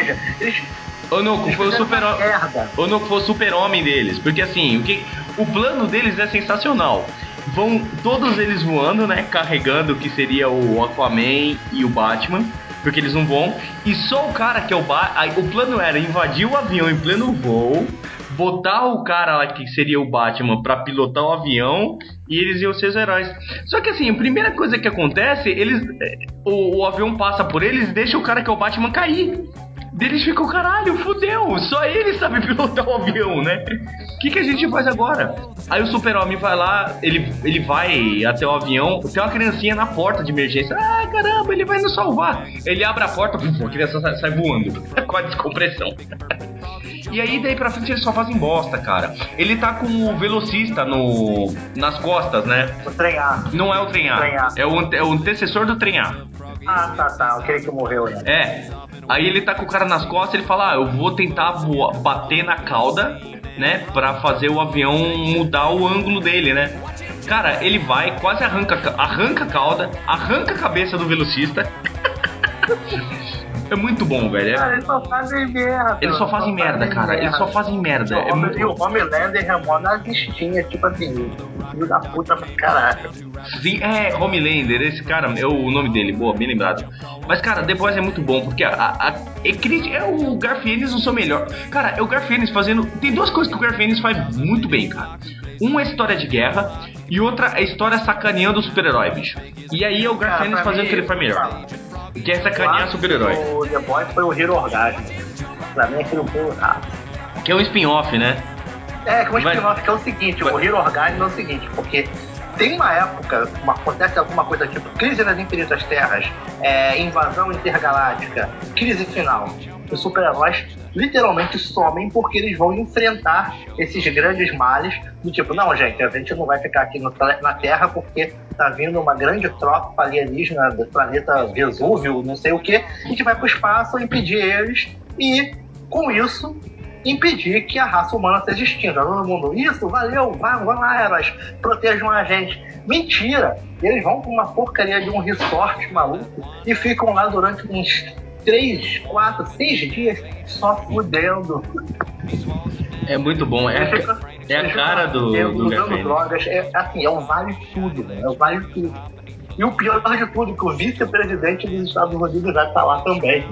o Super-Homem deles. Porque assim, o plano deles é sensacional. Vão todos eles voando, né? Carregando o que seria o Aquaman e o Batman, porque eles não vão. E só o cara que é o plano era invadir o avião em pleno voo, botar o cara lá que seria o Batman pra pilotar o avião e eles iam ser os heróis. Só que assim, a primeira coisa que acontece, o avião passa por eles e deixa o cara que é o Batman cair. Eles ficam, caralho, fudeu, só ele sabe pilotar o avião, né? O que a gente faz agora? Aí o Super-Homem vai lá, ele vai até o avião, tem uma criancinha na porta de emergência. Ah, caramba, ele vai nos salvar. Ele abre a porta, a criança sai voando com a descompressão. E aí, daí pra frente, eles só fazem bosta, cara. Ele tá com o velocista nas costas, né? O trem A. Não é o trem A. É o antecessor do trem A. Ah, tá. Aquele que morreu, né? Aí ele tá com o cara nas costas, ele fala, eu vou tentar bater na cauda, né, pra fazer o avião mudar o ângulo dele, né? Cara, ele vai, quase arranca a cauda, arranca a cabeça do velocista. É muito bom, velho. Cara, eles só fazem merda. Eles só fazem merda, cara. Eles só fazem merda. E o Homelander é mó nazistinha, tipo assim, filho da puta pra caralho. Sim, Homelander, esse cara, é o nome dele, boa, bem lembrado. Mas, cara, The Boys é muito bom, porque o Garth Ennis no seu melhor. Cara, é o Garth Ennis fazendo... Tem duas coisas que o Garth Ennis faz muito bem, cara. Uma é história de guerra e outra é história sacaneando o super-herói, bicho. E aí é o Garth Ennis fazendo o que ele faz melhor. Que é sacanear super-herói. O The Boys foi o Hero Orgasmo. Pra mim aquilo foi o... Que é um spin-off, né? Que é um spin-off, que é o seguinte, o Hero Orgasmo é o seguinte, porque tem uma época, acontece alguma coisa tipo Crise nas Infinitas Terras, Invasão Intergaláctica, Crise Final. Os super-heróis literalmente somem porque eles vão enfrentar esses grandes males do tipo, não, gente, a gente não vai ficar aqui na Terra porque tá vindo uma grande tropa alienígena do planeta Vesúvio, não sei o que, a gente vai pro espaço impedir eles e, com isso, impedir que a raça humana seja extinta. Todo mundo, isso, valeu, vamos lá, heróis, protejam a gente. Mentira! Eles vão pra uma porcaria de um resort maluco e ficam lá durante uns 3, 4, 6 dias só fudendo. É muito bom, é a cara do usando drogas, é o vale tudo, né? É o vale tudo. E o pior de tudo, que o vice-presidente dos Estados Unidos já tá lá também.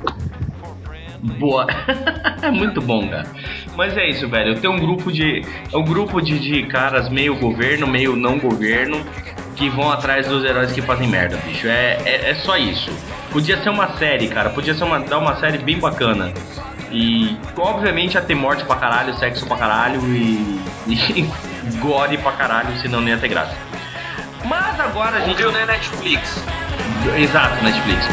Boa. É muito bom, cara. Mas é isso, velho. Tem um grupo de caras meio governo, meio não governo, que vão atrás dos heróis que fazem merda, bicho. É só isso. Podia ser uma série, cara. Podia ser dar uma série bem bacana. E obviamente ia ter morte pra caralho, sexo pra caralho e gore pra caralho, senão não ia ter graça. Mas agora a gente... Viu, né, Netflix? Exato, Netflix.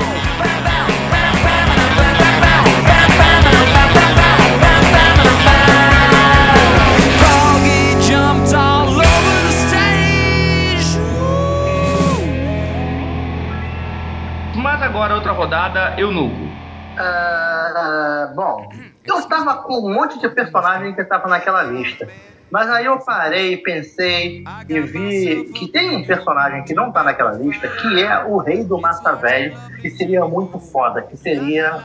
Mas agora, outra rodada, Eunuco. Bom, eu tava com um monte de personagem que tava naquela lista. Mas aí eu parei, pensei e vi que tem um personagem que não tá naquela lista, que é o Rei do Massa Velho, que seria muito foda, que seria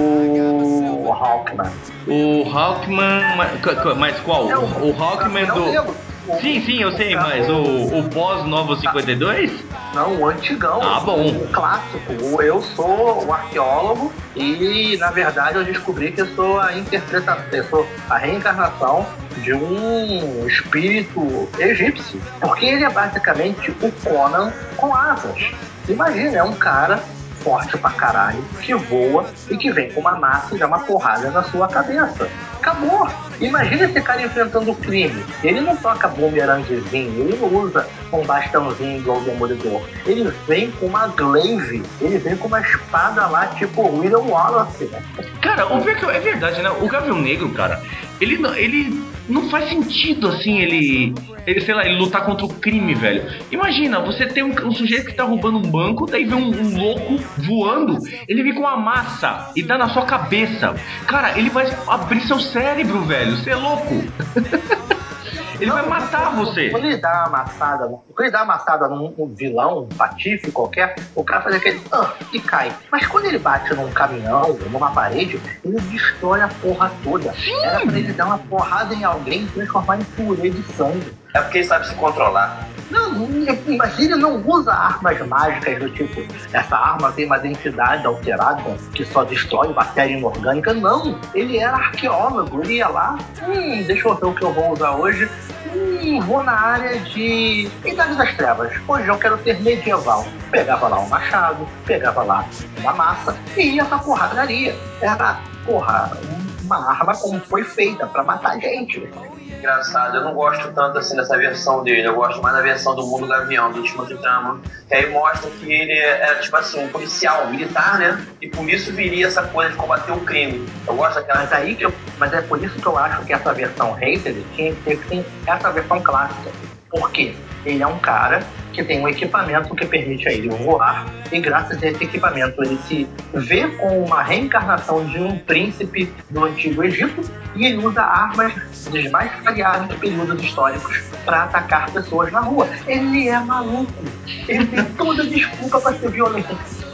o Hawkman. O Hawkman, mas qual? O Hawkman do... Sim, eu sei, mas o pós-Novo 52? Não, o antigão. Ah, bom. O clássico. Eu sou o arqueólogo e, na verdade, eu descobri que eu sou eu sou a reencarnação de um espírito egípcio. Porque ele é basicamente o Conan com asas. Imagina, é um cara forte pra caralho, que voa e que vem com uma massa e dá uma porrada na sua cabeça. Acabou! Imagina esse cara enfrentando o crime. Ele não toca bumeranguezinho, ele não usa um bastãozinho igual o Demolidor. Ele vem com uma glaive, ele vem com uma espada lá, tipo William Wallace, né? Cara, o pior que é verdade, né? O Gavião Negro, cara, ele não faz sentido, assim, ele, sei lá, ele lutar contra o crime, velho. Imagina, você tem um sujeito que tá roubando um banco, daí vem um louco voando, ele vem com uma massa e dá na sua cabeça. Cara, ele vai abrir seu cérebro, velho. Você é louco. Ele vai matar você. Quando ele dá uma amassada num vilão, um patife qualquer, o cara faz aquele e cai. Mas quando ele bate num caminhão, numa parede, ele destrói a porra toda. Sim. Era pra ele dar uma porrada em alguém e transformar em purê de sangue. É porque ele sabe se controlar. Não, mas ele não usa armas mágicas do tipo, essa arma tem uma densidade alterada que só destrói bactéria inorgânica. Não, ele era arqueólogo, ele ia lá, deixa eu ver o que eu vou usar hoje. Vou na área de Idade das Trevas. Hoje eu quero ser medieval. Pegava lá um machado, pegava lá uma massa e ia pra porradaria. Era, uma arma como foi feita pra matar gente. Engraçado, eu não gosto tanto assim dessa versão dele, eu gosto mais da versão do Mundo Gavião, do Timothy Trama, que aí mostra que ele era tipo assim, um policial, um militar, né? E por isso viria essa coisa de combater o crime. Eu gosto daquela. Mas é por isso que eu acho que essa versão hater tinha que ter essa versão clássica. Por quê? Ele é um cara que tem um equipamento que permite a ele voar e graças a esse equipamento ele se vê com uma reencarnação de um príncipe do Antigo Egito e ele usa armas dos mais variados períodos históricos para atacar pessoas na rua. Ele é maluco. Ele tem toda desculpa para ser violento.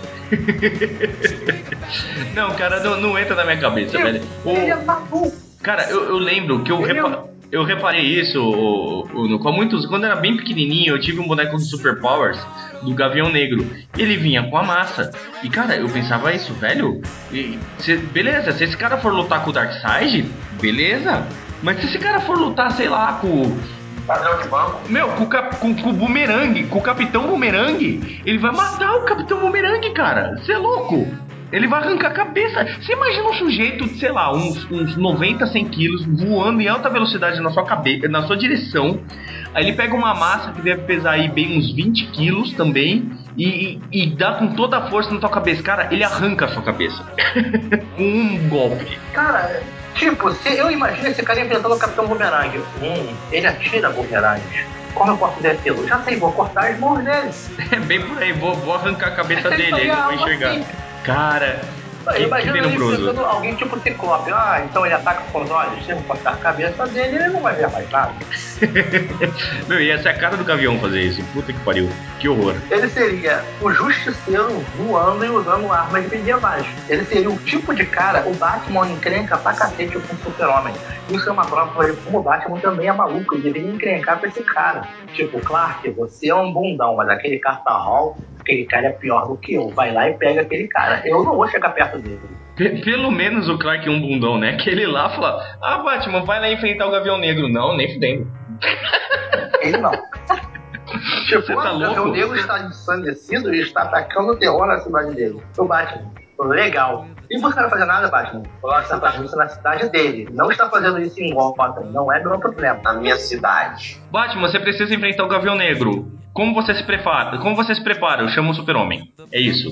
Não, cara, não entra na minha cabeça, velho. Ele é maluco. Cara, eu lembro que eu reparei isso com muitos. Quando eu era bem pequenininho, eu tive um boneco do Super Powers, do Gavião Negro. E ele vinha com a massa. E, cara, eu pensava isso, velho. Beleza, se esse cara for lutar com o Darkseid, beleza. Mas se esse cara for lutar, sei lá, com Padrão de banco. Meu, com o Boomerang, com o Capitão Boomerang, ele vai matar o Capitão Boomerang, cara. Você é louco? Ele vai arrancar a cabeça. Você imagina um sujeito de, sei lá, uns 90, 100 quilos, voando em alta velocidade na sua cabeça, na sua direção. Aí ele pega uma massa que deve pesar aí bem uns 20 quilos também e dá com toda a força na tua cabeça. Cara, ele arranca a sua cabeça. Com um golpe. Cara, tipo, se eu imagino esse cara enfrentando o Capitão Boomerang. Ele atira bumerangues. Como eu posso defê-lo? Já sei, vou cortar as mãos dele. É bem por aí, vou arrancar a cabeça dele, ele não vai enxergar. Assim. Cara, que tenebroso. Alguém tipo Ciclope. Então ele ataca com os olhos. Se eu cortar a cabeça dele, ele não vai ver mais nada. Meu, e essa é a cara do Gavião fazer isso. Puta que pariu. Que horror. Ele seria o justiceiro voando e usando armas medievais. Ele seria o tipo de cara, o Batman encrenca pra cacete com o Super-Homem. Isso é uma prova de como o Batman também é maluco. Ele deveria encrencar com esse cara. Tipo, Clark, você é um bundão, mas aquele Hall, aquele cara é pior do que eu. Vai lá e pega aquele cara. Eu não vou chegar perto dele. Pelo menos o Clark é um bundão, né? Que ele lá fala, Batman, vai lá enfrentar o Gavião Negro. Não, nem fudendo. Ele não. Tipo, você tá louco? O Negro está ensandecido e está atacando o terror na cidade dele. O Batman, legal. E você não vai fazer nada, Batman? Você está fazendo isso na cidade dele. Não está fazendo isso em Gotham. Não é meu problema. Na minha cidade. Batman, você precisa enfrentar o Gavião Negro. Como você se prepara? Eu chamo o Super-Homem. É isso.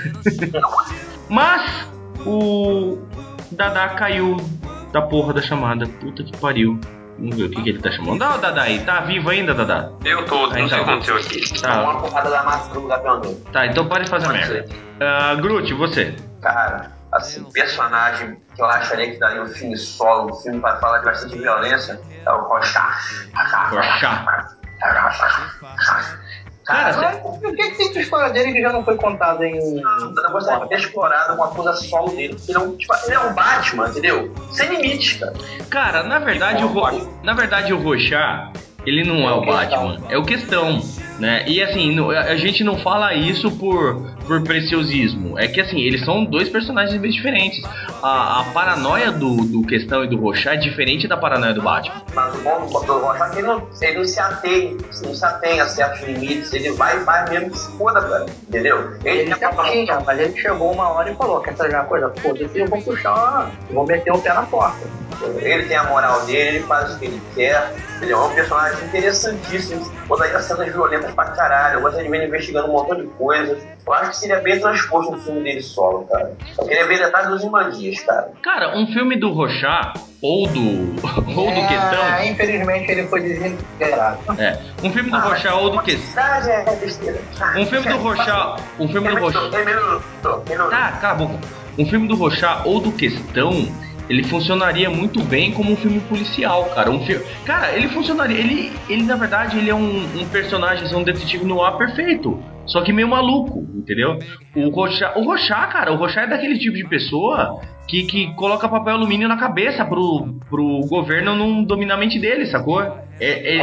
Mas o Dadá caiu da porra da chamada. Puta que pariu. Vamos ver o que ele tá chamando. Dá o Dadá aí. Tá vivo ainda, Dadá? Eu tô, não sei o que então. aconteceu aqui. Tá. Uma porrada da massa do Gavião Negro. Tá, então pare de fazer merda. Groot, você. Cara, assim, personagem que eu acharia que daria um filme solo, um filme para falar de bastante violência, é o Rorschach. Cara, o que tem de história dele que já não foi contado em... Eu gostaria de ter explorado uma coisa solo dele. Ele é um Batman, entendeu? Sem limites, cara. Cara, na verdade o Rorschach, ele não é o Batman, é o Questão, né? E assim, a gente não fala isso por preciosismo. É que assim, eles são dois personagens bem diferentes. A paranoia do Questão e do Rorschach é diferente da paranoia do Batman. Mas o bom do Rorschach é que ele não se atém a certos limites. Ele vai mesmo que se foda, cara. Entendeu? Ele tinha, mas ele chegou uma hora e falou: quer saber uma coisa? Foda-se, eu vou puxar, vou meter o pé na porta. Ele tem a moral dele, ele faz o que ele quer. Ele é um personagem interessantíssimo. Poderia cenas violentas pra caralho. Eu gostaria de ver ele investigando um montão de coisas. Eu acho que seria bem transposto um filme dele solo, cara. Eu queria ver detalhes dos Imandias, cara. Cara, um filme do Rorschach ou do Questão... Infelizmente ele foi desintegrado. Um filme do Rorschach ou do Questão... Um filme do Rorschach... Tá, cala a boca. Um filme do Rorschach ou do Questão... Ele funcionaria muito bem como um filme policial, cara. Cara, ele funcionaria... Ele na verdade, ele é um personagem, um detetive noir perfeito. Só que meio maluco, entendeu? O Rorschach, cara, o Rorschach é daquele tipo de pessoa que coloca papel alumínio na cabeça pro governo não dominar a mente dele, sacou? É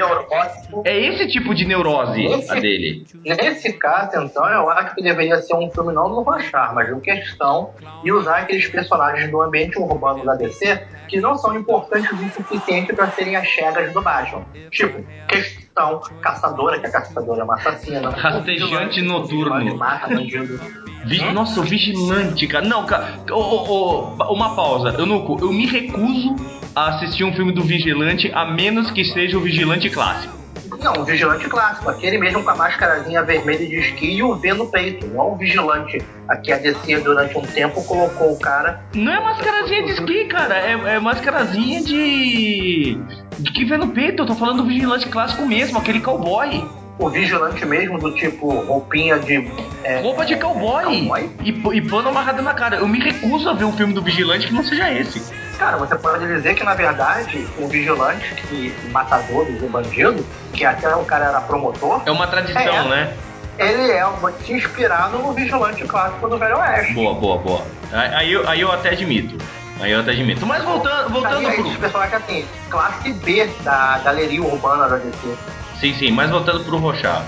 esse tipo de neurose a dele. Nesse caso, então, eu acho que deveria ser um filme não do Rorschach, mas do Questão, e usar aqueles personagens do ambiente urbano da DC que não são importantes o suficiente para serem as chegas do Batman. Tipo, Questão, Caçadora, que a Caçadora é uma assassina. Rastejante noturno. Bandido. Nossa, o Vigilante, cara. Não, cara. Uma pausa. Eu me recuso a assistir um filme do Vigilante a menos que seja o Vigilante clássico. Não, o Vigilante clássico, aquele mesmo com a máscarazinha vermelha de esqui e o V no peito, não o Vigilante. Aqui a DC durante um tempo colocou o cara... Não é mascarazinha de esqui, cara, é mascarazinha de que V no peito. Eu tô falando do Vigilante clássico mesmo, aquele cowboy. O Vigilante mesmo, do tipo roupinha de... roupa de cowboy. E pano amarrado na cara. Eu me recuso a ver um filme do Vigilante que não seja esse. Cara, você pode dizer que, na verdade, o Vigilante, que matadores e bandido, que até o cara era promotor... É uma tradição, né? Ele é inspirado no Vigilante clássico do Velho Oeste. Boa. Aí eu até admito. Mas voltando pro... personagens assim, classe B da galeria urbana da DC. Sim, mas voltando pro Rorschach.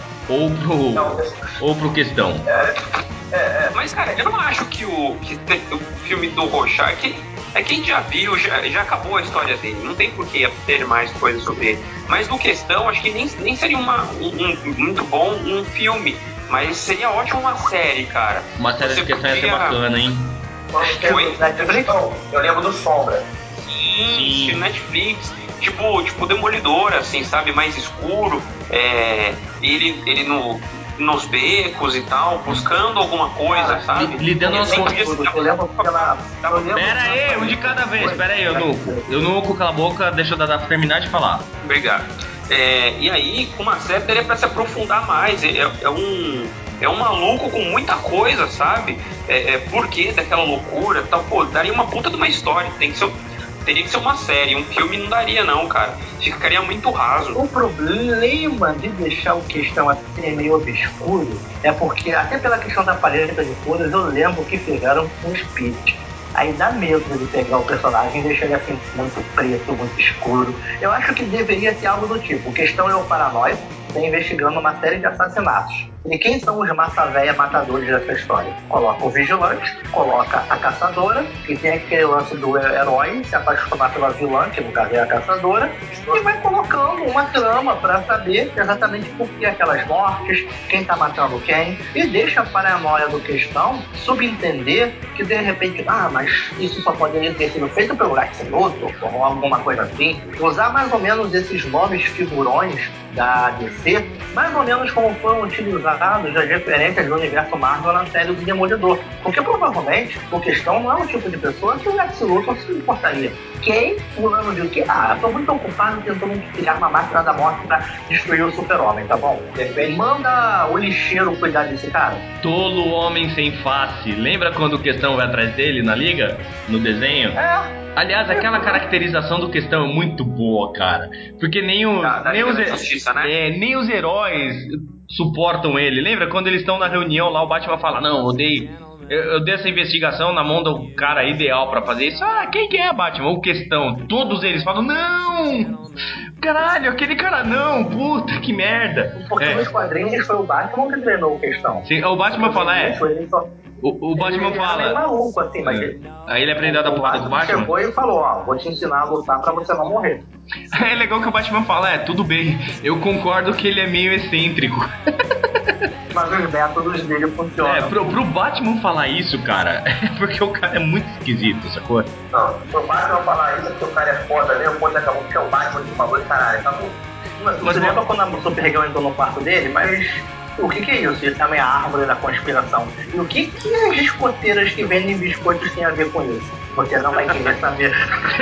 Ou pro Questão. Mas, cara, eu não acho que o filme do Rorschach... Quem já viu, já acabou a história dele. Não tem por que ter mais coisas sobre ele. Mas no Questão, acho que nem seria muito bom um filme. Mas seria ótimo uma série, cara. Uma série de Questão ia ser bacana, hein? Eu lembro do Sombra. Sim. Netflix. Tipo Demolidor, assim, sabe? Mais escuro. Ele nos becos e tal, buscando alguma coisa, sabe? Lidando as coisas. Pera aí, um de cada vez. Pera aí, Eunuco, cala a boca, deixa o Dadá terminar de falar. Obrigado. E aí, com uma série, teria pra se aprofundar mais. É um maluco com muita coisa, sabe? Por que daquela loucura tal? Pô, daria uma puta de uma história. Teria que ser uma série, um filme não daria não, cara. Ficaria muito raso. O problema de deixar o Questão assim meio obscuro é porque, até pela questão da paleta de cores, eu lembro que fizeram com o Speed. Aí dá medo de pegar o personagem e deixar ele assim muito preto, muito escuro. Eu acho que deveria ser algo do tipo: o Questão é o paranoico, está investigando uma série de assassinatos. E quem são os massa-véia matadores dessa história? Coloca o vigilante, coloca a caçadora, que tem aquele lance do herói se apaixonar pela vilã, que no caso é a caçadora, e vai colocando uma trama pra saber exatamente por que aquelas mortes, quem tá matando quem, e deixa a paranoia do Questão subentender que de repente, mas isso só poderia ter sido feito pelo Lex Luthor, ou alguma coisa assim. Usar mais ou menos esses nomes figurões da DC, mais ou menos como foram utilizados as referências do universo Marvel na série do Demolidor. Porque provavelmente o Questão não é o tipo de pessoa que o Lex Luthor se importaria. Quem, fulano de que? Tô muito ocupado tentando criar uma máquina da morte pra destruir o Super-Homem, tá bom? Manda o lixeiro cuidar desse cara. Tolo homem sem face. Lembra quando o Questão vai atrás dele na liga? No desenho? Aliás, aquela caracterização do Questão é muito boa, cara. Porque nem os heróis suportam ele. Lembra quando eles estão na reunião lá, o Batman fala, não, eu dei essa investigação na mão do cara ideal pra fazer isso. Quem que é, Batman? O Questão. Todos eles falam, não! Caralho, aquele cara não, puta, que merda. Porque nos quadrinhos foi o Batman que treinou o Questão. Sim, o Batman fala, O Batman ele fala. Ele maluco, assim, mas aí ele aprendeu a dar porrada com o Batman. Chegou e falou, vou te ensinar a lutar pra você não morrer. É legal que o Batman fala, tudo bem, eu concordo que ele é meio excêntrico. Mas os métodos dele funcionam. Pro Batman falar isso, cara, é porque o cara é muito esquisito, sacou? Não, pro Batman falar isso é porque o cara é foda mesmo, quando acabou que é o Batman que falou e caralho, acabou. Você lembra quando a Supergirl entrou no quarto dele? Mas o que é isso? Isso também é a árvore da conspiração. E o que as escoteiras que vendem biscoitos têm a ver com isso? Você não vai querer saber.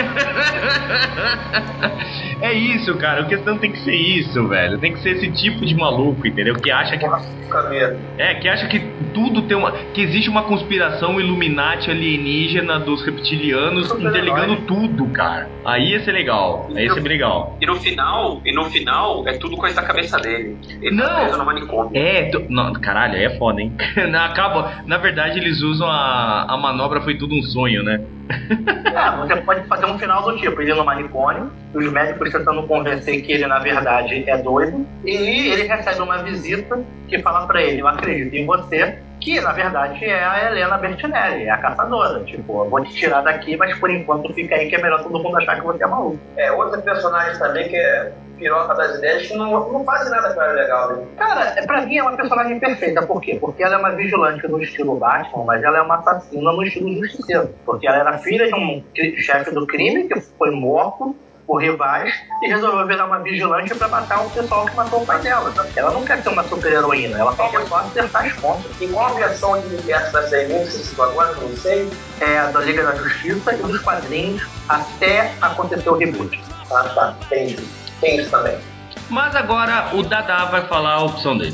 É isso, cara. A questão tem que ser isso, velho. Tem que ser esse tipo de maluco, entendeu? Que acha que... que acha que tudo tem uma... Que existe uma conspiração Illuminati alienígena dos reptilianos interligando tudo, cara. Aí ia ser legal. Aí ia ser legal. E no final, é tudo coisa da cabeça dele. Ele tá preso no manicômio. Não, caralho, aí é foda, hein? Na verdade, eles usam a manobra foi tudo um sonho, né? Você pode fazer um final do tipo, ele no manicômio, os médicos tentando convencer que ele na verdade é doido, e ele recebe uma visita que fala pra ele, eu acredito em você, que na verdade é a Helena Bertinelli, é a caçadora. Tipo, eu vou te tirar daqui, mas por enquanto fica aí que é melhor todo mundo achar que você é maluco. Outro personagem também que é piroca das ideias que não faz nada pra ela legal, né? Cara, pra mim é uma personagem perfeita. Por quê? Porque ela é uma vigilante no estilo Batman, mas ela é uma assassina no estilo Justiceiro. Porque ela era filha de um chefe do crime que foi morto por rivais e resolveu virar uma vigilante pra matar o pessoal que matou o pai dela. Ela não quer ser uma super-heroína, ela só quer só acertar as contas. E qual a versão de universo vai sair mesmo? Você citou agora, que eu não sei? É a da Liga da Justiça e dos quadrinhos até acontecer o reboot. Tá. Tem isso também. Mas agora o Dada vai falar a opção dele.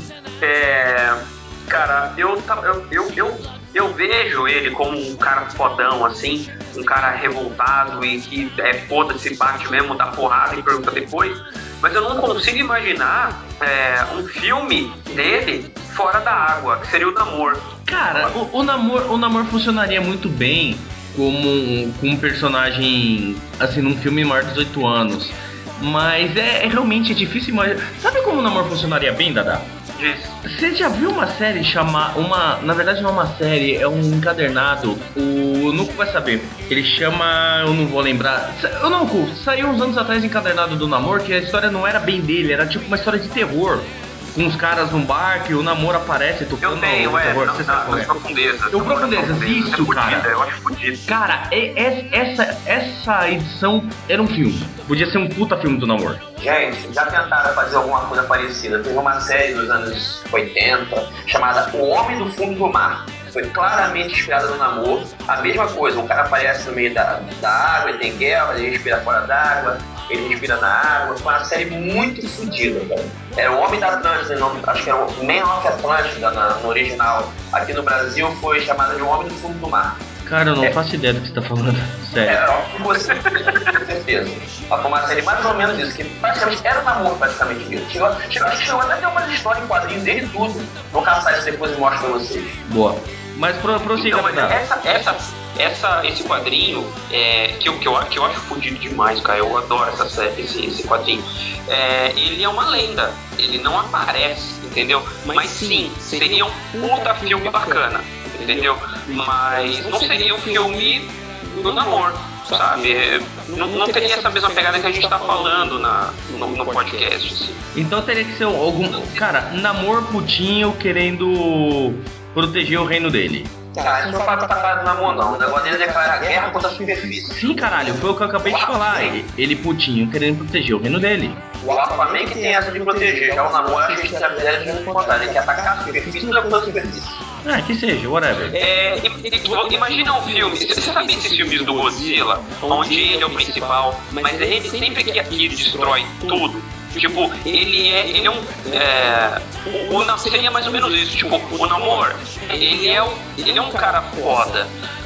Cara, eu vejo ele como um cara fodão, assim, um cara revoltado e que foda-se, bate mesmo, dá porrada e pergunta depois. Mas eu não consigo imaginar um filme dele fora da água, que seria o Namor. Cara, o Namor funcionaria muito bem como um personagem, assim, num filme maior de 18 anos. Mas realmente difícil imaginar. Sabe como o Namor funcionaria bem, Dada? Você já viu uma série na verdade não é uma série, é um encadernado. O Nuco vai saber. Ele chama... Eu não vou lembrar. O Nuco, saiu uns anos atrás encadernado do Namor, que a história não era bem dele, era tipo uma história de terror. Com os caras num barco e o Namor aparece tocando o terror. Você sabe qual é? Profundezas. O Profundezas, isso, cara. Eu acho fodido. Cara, essa edição era um filme. Podia ser um puta filme do Namor. Gente, já tentaram fazer alguma coisa parecida. Teve uma série dos anos 80 chamada O Homem do Fundo do Mar. Foi claramente inspirada no Namor. A mesma coisa, o cara aparece no meio da água, ele tem guerra, ele respira fora d'água, ele respira na água. Foi uma série muito fodida, cara. Era o Homem da Atlântida, acho que era o Man of Atlântida no original. Aqui no Brasil foi chamada de O Homem do Fundo do Mar. Cara, eu não faço ideia do que você tá falando. Sério. Você, com certeza. Foi uma série mais ou menos isso, que praticamente era o Namor, praticamente isso. Chegou até ter uma história em quadrinhos dele e tudo. Vou caçar isso depois e mostro pra vocês. Boa. Mas prossiga, então, esse quadrinho, que eu acho fodido demais, cara, eu adoro esse quadrinho, ele é uma lenda, ele não aparece, entendeu? Mas sim, seria um puta filme bacana, entendeu? Mas não seria um filme do Namor, sabe? Não teria essa mesma pegada que a gente tá falando no podcast, assim. Então teria que ser algum... Cara, Namor putinho querendo proteger o reino dele. Cara, isso não faz muita cara do Namor, não. O negócio dele é declarar guerra contra a superfície. Sim, caralho, foi o que eu acabei de falar. Ele putinho querendo proteger o reino dele. O Aquaman que tem essa de proteger. Já o Namor, acho que a ideia de encontrar. Ele quer atacar a superfície e levar a superfície. Que seja, whatever. Imagina um filme, você sabe esses filmes do Godzilla, onde ele é o principal, mas ele sempre que destrói tudo. Tipo, ele é um. Seria mais ou menos isso. Tipo, o Namor, ele é um cara foda,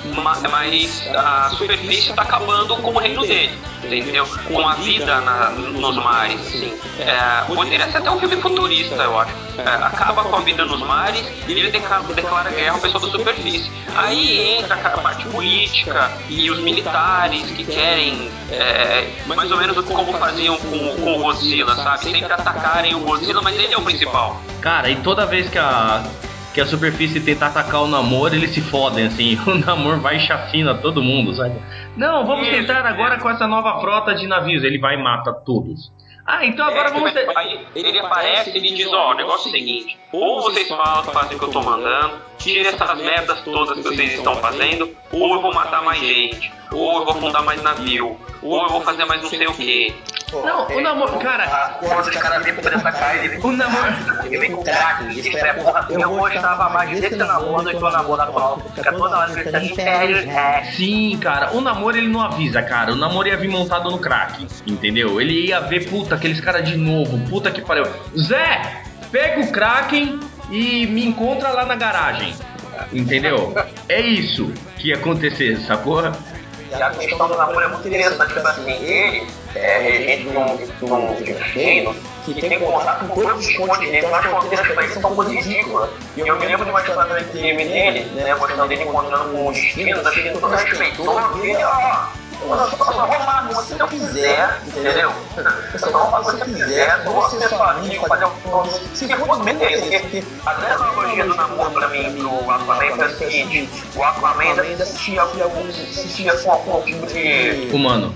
mas a superfície tá acabando com o reino dele, entendeu? Com a vida nos mares, assim. Poderia ser até um filme futurista, eu acho. Acaba com a vida nos mares e ele declara guerra ao pessoal da superfície. Aí entra a parte política e os militares que querem, mais ou menos como faziam com o Godzilla, sabe? Sempre atacarem o Godzilla, mas ele é o principal. Cara, e toda vez que a superfície tenta atacar o Namor, eles se fodem, assim. O Namor vai e chacina todo mundo, sabe? Não, vamos tentar agora com essa nova frota de navios. Ele vai e mata todos. Então agora vamos ter... Aí ele aparece e ele diz, o negócio é o seguinte, ou vocês fazem o que eu tô mandando, tirem essas merdas todas que vocês estão fazendo, ou eu vou matar mais gente, ou eu vou fundar mais navio, ou eu vou fazer mais não sei o que. Não, o Namor, cara... Quando os caras vêm por essa cara, ele O Namor... Ele vem com crack, porra, eu gostava mais desse Namor do que o Namor atual. Fica toda hora gritando impérios, Sim, cara, o Namor ele não avisa, cara. O Namor ia vir montado no crack, entendeu? Ele ia ver, puta, aqueles caras de novo, puta que pariu. Zé, pega o Kraken e me encontra lá na garagem, entendeu? É isso que ia acontecer, sacou? E a questão do Namor é muito interessante, porque assim, ele é regente de um reino que tem contato com todos os continentes, mas as fronteiras para ele são coisas ridículas. E eu me lembro de uma história que teve dele, né, mostrando ele encontrando com o destino, da gente todo respeitou, e ele, eu só vou matar você se eu quiser, entendeu? Eu só vou matar se eu quiser, não vou ser só amigo, fazer se for beleza, porque a grande analogia do Namor pra mim, pro Aquaman, foi a seguinte: o Aquaman ainda assistia com algum tipo de... humano.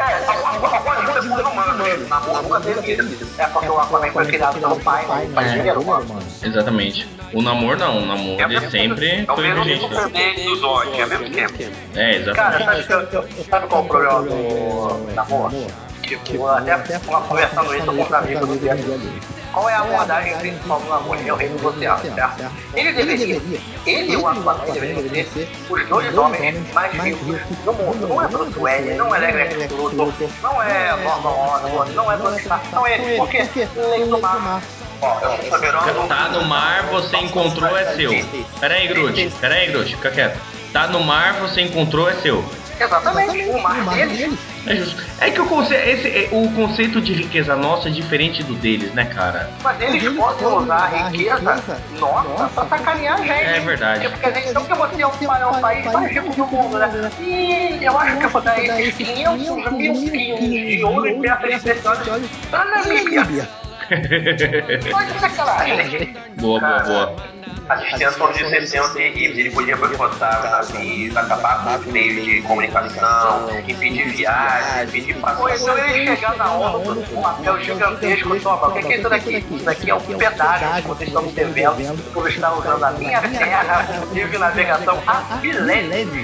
Alguma dívida com humanos. Namor nunca teve isso. Porque o Aquaman foi criado pelo pai, né? O pai dele era humano. Exatamente. O Namor não, o Namor ele sempre foi regente. Do Zod, é o mesmo esquema. Exatamente. Cara, sabe qual é o problema do Namor? Tipo, até conversando isso com os amigos do dia a dia. Qual é a abordagem principal do Namor? Ele é o rei dos oceanos, certo? Ele e o Aquaman deveriam ser os dois homens mais ricos do mundo. Não é Bruce Wayne, não é Lex Luthor, não é Norman Osborn, não é Tony Stark, são eles. Por quê? Lei do mar. Eu sou soberano. Tá no mar, você encontrou, é seu. Peraí, Groot, fica quieto. Tá no mar, você encontrou, é seu. Exatamente, o mar deles. É justo. É que o conceito de riqueza nossa é diferente do deles, né, cara? Mas eles podem usar a riqueza nossa pra sacanear a gente. É verdade. Porque a gente não quer você é o país mais rico do mundo, né? E eu acho que eu vou dar esses 500 mil quilos de ouro e peças preciosas pra Namíbia. Pode ser sacanagem. Boa. A extensão de 60 e ele podia boicotar os navios, acabar com os meios de comunicação, impedir viagens, impedir passagem. Ou então ele chegar na ONU com um papel gigantesco, toma, o que é isso daqui? Isso daqui é um pedágio que vocês estão me devendo por estar usando a minha terra de navegação há milênios.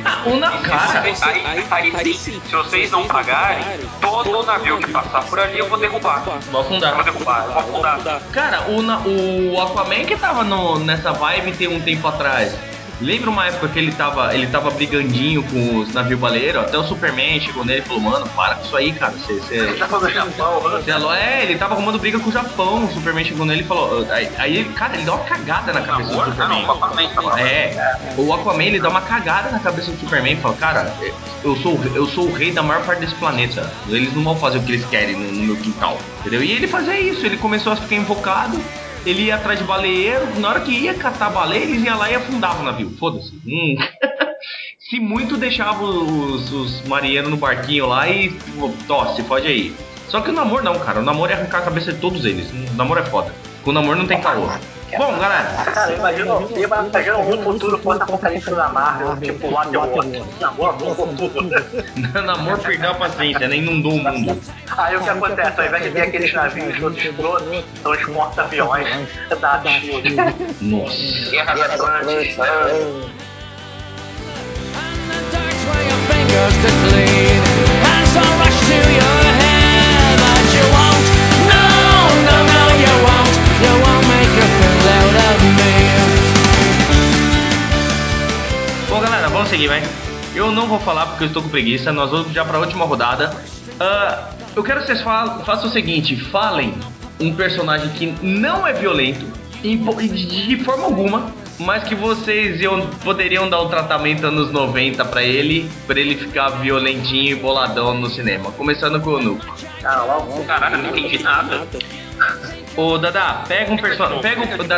Aí sim, se vocês não pagarem, todo navio que passar por ali eu vou derrubar. Vou afundar. Cara, o Aquaman que tava nessa vibe tem um tempo atrás. Lembra uma época que ele tava brigandinho com os navios baleiros? Até o Superman chegou nele e falou: mano, para com isso aí, cara. Ele tava no Japão, né? Ele tava arrumando briga com o Japão. O Superman chegou nele e falou. Aí cara, ele dá uma cagada na cabeça do Superman. O Aquaman ele dá uma cagada na cabeça do Superman e fala: cara, eu sou o rei da maior parte desse planeta. Eles não vão fazer o que eles querem no meu quintal. Entendeu? E ele fazia isso, ele começou a ficar invocado. Ele ia atrás de baleeiro, na hora que ia catar baleia, eles iam lá e afundavam o navio. Foda-se. se muito deixava os marinheiros no barquinho lá e se fode aí. Só que o Namor não, cara. O Namor é arrancar a cabeça de todos eles. O Namor é foda. Com o Namor não tem caô. Bom, galera. Cara, imagina um futuro pós-apocalipse da Marvel, tipo Waterworld. Namor acabou tudo. Namor perdeu a paciência, né? Inundou o mundo. Aí o que acontece? Ao invés de ter aqueles navios todos escrotos, são os porta-aviões da SHIELD. Nossa. Guerra das Atlantes. Bom, galera, vamos seguir, vai. Eu não vou falar porque eu estou com preguiça. Nós vamos já para a última rodada. Eu quero que vocês façam o seguinte: falem um personagem que não é violento de forma alguma, mas que vocês poderiam dar um tratamento anos 90 pra ele ficar violentinho e boladão no cinema. Começando com o Nuco. Caraca, não entendi nada. Ô, Dadá, pega um personagem. Pega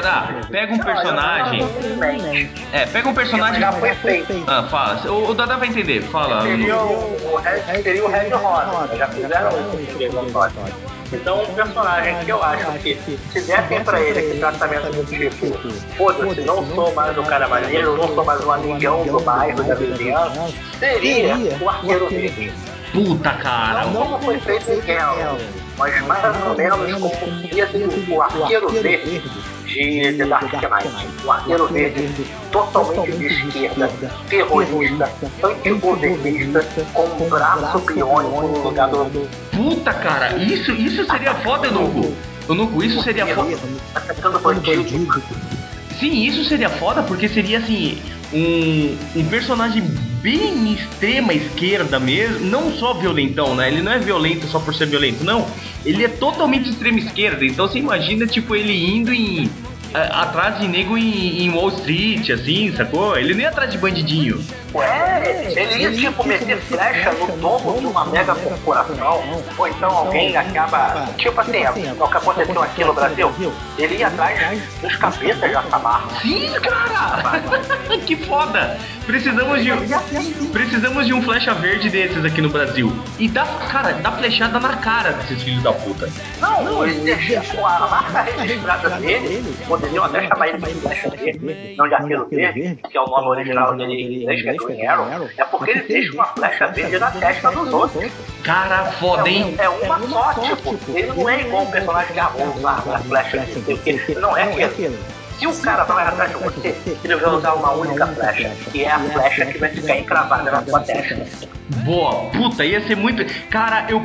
um personagem. Já foi feito. Fala. O Dadá vai entender. Fala. Seria o Red Rosa. Já fizeram isso em Game of Thrones. Então, um personagem que eu acho que, se dessem pra ele esse tratamento do tipo, foda-se, não sou mais o cara maneiro, não sou mais o amigão do bairro, da vizinhança, seria o Arqueiro Verde. Puta, cara. Não como foi feito em Hell, mas mais ou menos como seria o Arqueiro Verde de The Dark Knight. O Arqueiro Verde totalmente de esquerda, terrorista, antigovernista, com um braço biônico no lugar do... Puta, cara, isso seria foda, Nuco, isso seria foda. Atacando bandido. Sim, isso seria foda porque seria assim, um personagem bem extrema esquerda mesmo, não só violentão, né? Ele não é violento só por ser violento, não. Ele é totalmente extrema esquerda, então você imagina, tipo, ele indo atrás de nego em Wall Street, assim, sacou? Ele nem ia atrás de bandidinho. Ele ia tipo meter flecha no topo de uma mega corporação, ou então alguém acaba, tipo assim, o que aconteceu aqui no Brasil, ele ia atrás dos cabeças da Samar. Sim, cara! Que foda! Precisamos de um flecha verde desses aqui no Brasil. E dá flechada na cara desses filhos da puta. Não, a marca registrada dele, poderiam até chamar ele de flecha verde, não de Arqueiro Verde, que é o nome original dele em inglês, que é Green Arrow, é porque ele deixa uma flecha verde na testa dos outros. Cara, foda, hein? É uma só, tipo, ele não é igual um personagem que usa a flecha verde, não é aquele. Se o cara vai atrás de você, ele vai usar uma única flecha, que é a flecha que vai ficar encravada na sua testa. Boa, puta, ia ser muito... Cara, eu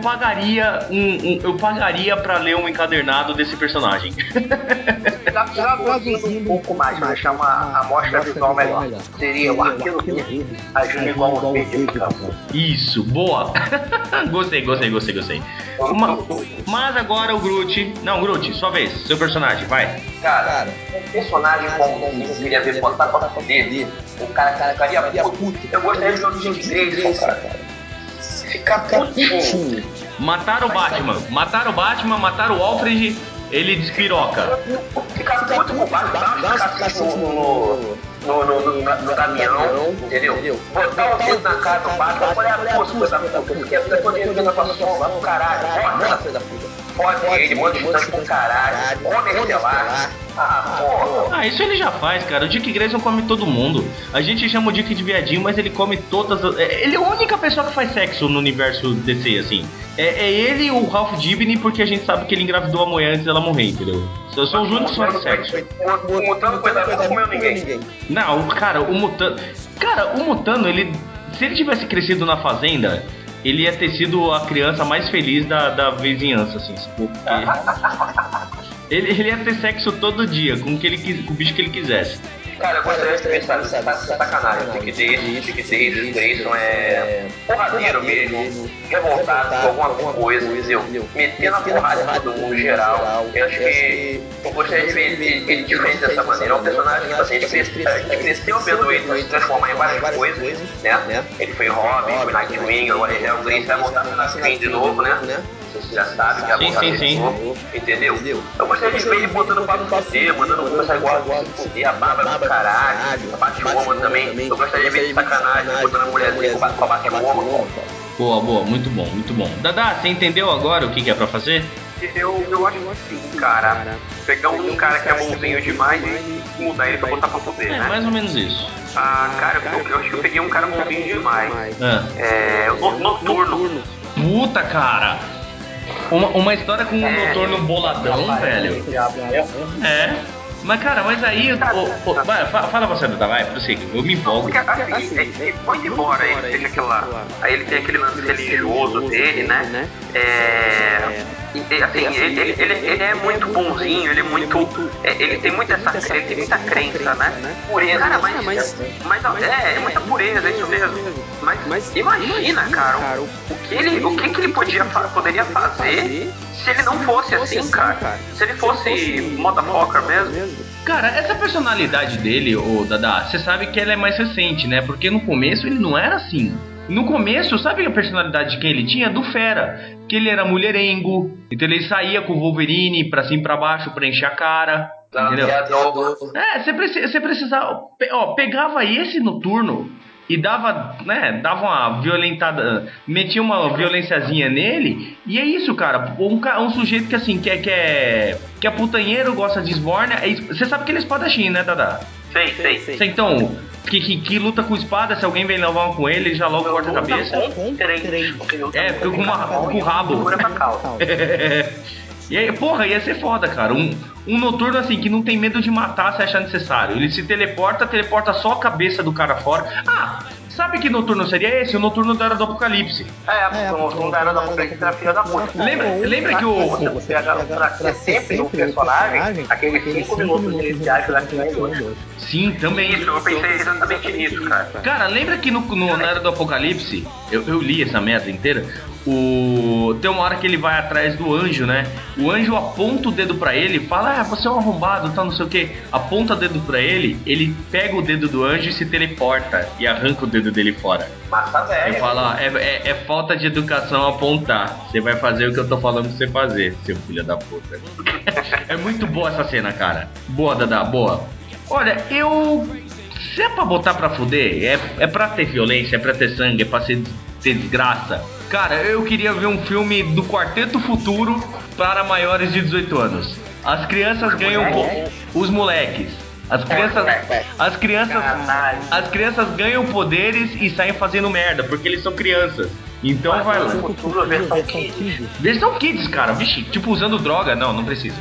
pagaria pra ler um encadernado desse personagem. Traduzindo um pouco mais, pra deixar uma amostra visual melhor. Seria o Arqueiro Verde agindo igual o Verde de campo. Isso, boa. Gostei. Mas agora o Groot... Não, Groot, sua vez, seu personagem, vai. Cara, personagem como eu queria ver botar pra poder, o cara ficaria puto. Eu gostaria de ver o Dick Grayson, cara. Ficar putinho. Mataram o Batman, mataram o Alfred, ele despiroca. Ficar puto com o Batman, ficar no caminhão, entendeu? Botar o dedo na cara do Batman, olha a puta da puta, porque a vida toda ele na sua sombra, pro caralho, nossa da puta. Pode ele, manda estante pro caralho, Homem Estelar. Ah, isso ele já faz, cara. O Dick Grayson come todo mundo. A gente chama o Dick de viadinho, mas ele come todas. Ele é a única pessoa que faz sexo no universo DC, assim. É ele e o Ralph Dibny, porque a gente sabe que ele engravidou a mulher antes dela morrer, entendeu? São os únicos que fazem sexo. O Mutano, coitado, não comeu ninguém. Não, cara, o Mutano, ele. Se ele tivesse crescido na fazenda, ele ia ter sido a criança mais feliz da vizinhança, assim, porque ele ia ter sexo todo dia com o bicho que ele quisesse. Cara, eu gostaria de pensar, sacanagem. Dick Grayson é porradeiro mesmo, revoltado com alguma coisa, entendeu? Metendo a porrada em todo mundo geral. Eu acho que eu gostaria de ver ele diferente dessa maneira. É um personagem que, assim, a gente cresceu vendo ele se transformar em várias coisas, né? Ele foi Robin, foi Nightwing, agora ele é o Grayson, vai voltar a ser Nightwing de novo, né? você já sabe que é a vontade dele, entendeu? Eu gostaria de ver ele botando pra fuder, mandando o começar igual a se fuder, a barba do caralho, a Batwoman também. Eu gostaria de ver ele sacanagem, botando a mulherzinha pra bater o homem. Boa, muito bom, muito bom. Dada, você entendeu agora o que é pra fazer? Eu acho que sim, cara. Pegar um cara que é bonzinho demais e mudar ele pra botar pra fuder, né? Mais ou menos isso. Cara, eu acho que eu peguei um cara bonzinho demais. O Noturno. Puta, cara! Uma história com um noturno boladão, velho. Mas, cara, aí... fala você, Dada, vai, prossiga. Eu me empolgo. Porque, assim, muito embora ele seja aquela... Aí ele tem aquele lance religioso dele, né? Assim, ele é muito bonzinho, ele é muito... ele tem muita crença, né? Pureza. Cara, mas é muita pureza, é isso mesmo. Mas imagina, cara, o que ele poderia fazer se ele não fosse assim, cara. Se ele fosse motherfucker mesmo. Cara, essa personalidade dele, ô Dada, você sabe que ela é mais recente, né? Porque no começo ele não era assim. No começo, sabe a personalidade de quem ele tinha? Do Fera. Que ele era mulherengo, então ele saía com o Wolverine pra cima e pra baixo pra encher a cara. Entendeu? Você precisava... pegava esse Noturno e dava uma violentada, metia uma violênciazinha nele, e é isso, cara. Um sujeito que assim, que é putanheiro, gosta de esbórnia. Você sabe que ele é espadachim, né, Dada? Sei. Então, que luta com espada, se alguém vem levar uma com ele já logo corta a cabeça. Fica com o rabo. E aí, porra, ia ser foda, cara. Um Noturno assim, que não tem medo de matar se achar necessário. Ele se teleporta só a cabeça do cara fora. Sabe que Noturno seria esse? O Noturno da Era do Apocalipse. O Noturno da Era do Apocalipse era filha da puta. Lembra que o... Pra ser sempre um personagem, aqueles 5 minutos iniciais da X-Men 2. Sim, também. Isso, eu pensei exatamente nisso, cara. Cara, lembra que na Era do Apocalipse, eu li essa merda inteira, tem uma hora que ele vai atrás do anjo, né? O anjo aponta o dedo pra ele e fala, você é um arrombado, tá, não sei o que. Aponta o dedo pra ele pega o dedo do anjo e se teleporta e arranca o dedo dele fora. Massa velho. Eu falo, é falta de educação apontar. Você vai fazer o que eu tô falando pra você fazer, seu filho da puta. É muito boa essa cena, cara. Boa, Dada, boa. Olha, se é pra botar pra fuder, é pra ter violência, é pra ter sangue, é pra ter desgraça. Cara, eu queria ver um filme do Quarteto Futuro para maiores de 18 anos. As crianças ganham... Os moleques. As crianças ganham poderes e saem fazendo merda, porque eles são crianças. Então vai lá. Versão Kids, cara. Vixe, tipo usando droga. Não precisa.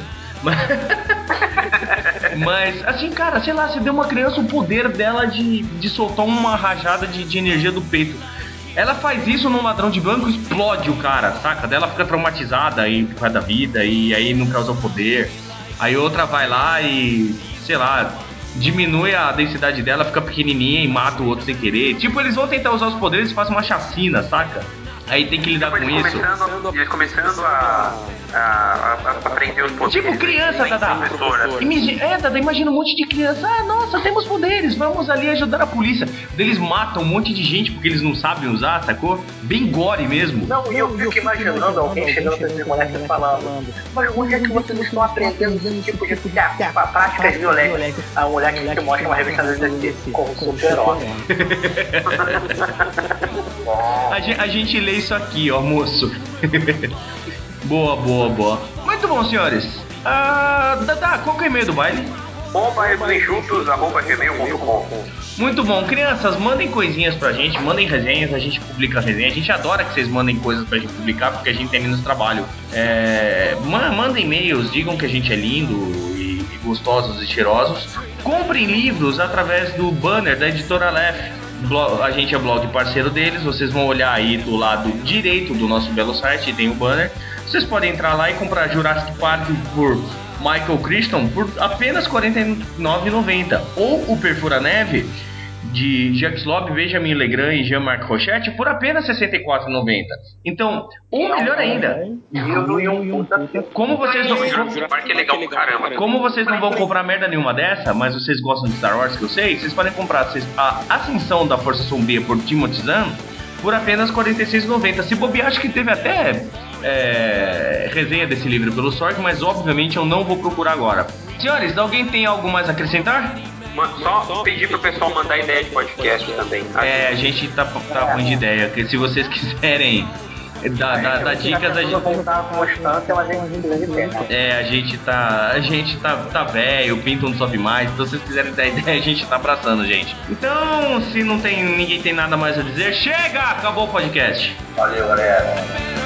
Mas, assim, cara, sei lá, você deu uma criança o poder dela de soltar uma rajada de energia do peito. Ela faz isso num ladrão de banco, explode o cara, saca? Daí ela fica traumatizada aí por causa da vida e aí não quer usar o poder. Aí outra vai lá e, sei lá, diminui a densidade dela, fica pequenininha e mata o outro sem querer. Tipo, eles vão tentar usar os poderes e fazem uma chacina, saca? Aí tem que lidar com isso. Eles começando a aprender os poderes. Tipo criança, Dada. Dada, imagina um monte de criança. Nossa, temos poderes, vamos ali ajudar a polícia. Eles matam um monte de gente porque eles não sabem usar, sacou? Bem gore mesmo. Não, e eu fico imaginando alguém chegando pra esses moleques falando, mas onde é que vocês estão aprendendo esse tipo de práticas violentas? A mulher que mostra uma revista desse como super-herói. A gente lê isso aqui, ó, moço. Boa. Muito bom, senhores. Dada, qual que é o e-mail do baile? @gmail.com. Muito bom. Crianças, mandem coisinhas pra gente, mandem resenhas, a gente publica resenha. A gente adora que vocês mandem coisas pra gente publicar, porque a gente tem menos trabalho. Mandem e-mails, digam que a gente é lindo e gostosos e cheirosos. Comprem livros através do banner da editora Aleph. A gente é blog parceiro deles. Vocês vão olhar aí do lado direito do nosso belo site, tem o banner. Vocês podem entrar lá e comprar Jurassic Park por Michael Crichton por apenas R$ 49,90, ou o Perfura Neve de Jacques Lob, Benjamin Legrand e Jean-Marc Rochette por apenas R$ 64,90. Então, ou melhor ainda, como vocês não vão comprar merda nenhuma dessa, mas vocês gostam de Star Wars, que eu sei, vocês podem comprar a Ascensão da Força Sombria por Timothy Zahn por apenas R$ 46,90. Se bobear, acho que teve até resenha desse livro pelo Sork, mas obviamente eu não vou procurar agora. Senhores, alguém tem algo mais a acrescentar? Só pedir pro pessoal mandar ideia de podcast também. A gente tá ruim de ideia, porque se vocês quiserem dar dicas, a gente vamos dar constância, mas a gente precisa de tempo. a gente tá velho, o pinto não sobe mais, então se vocês quiserem dar ideia, a gente tá abraçando, gente. Então, se ninguém tem nada mais a dizer, chega! Acabou o podcast. Valeu, galera.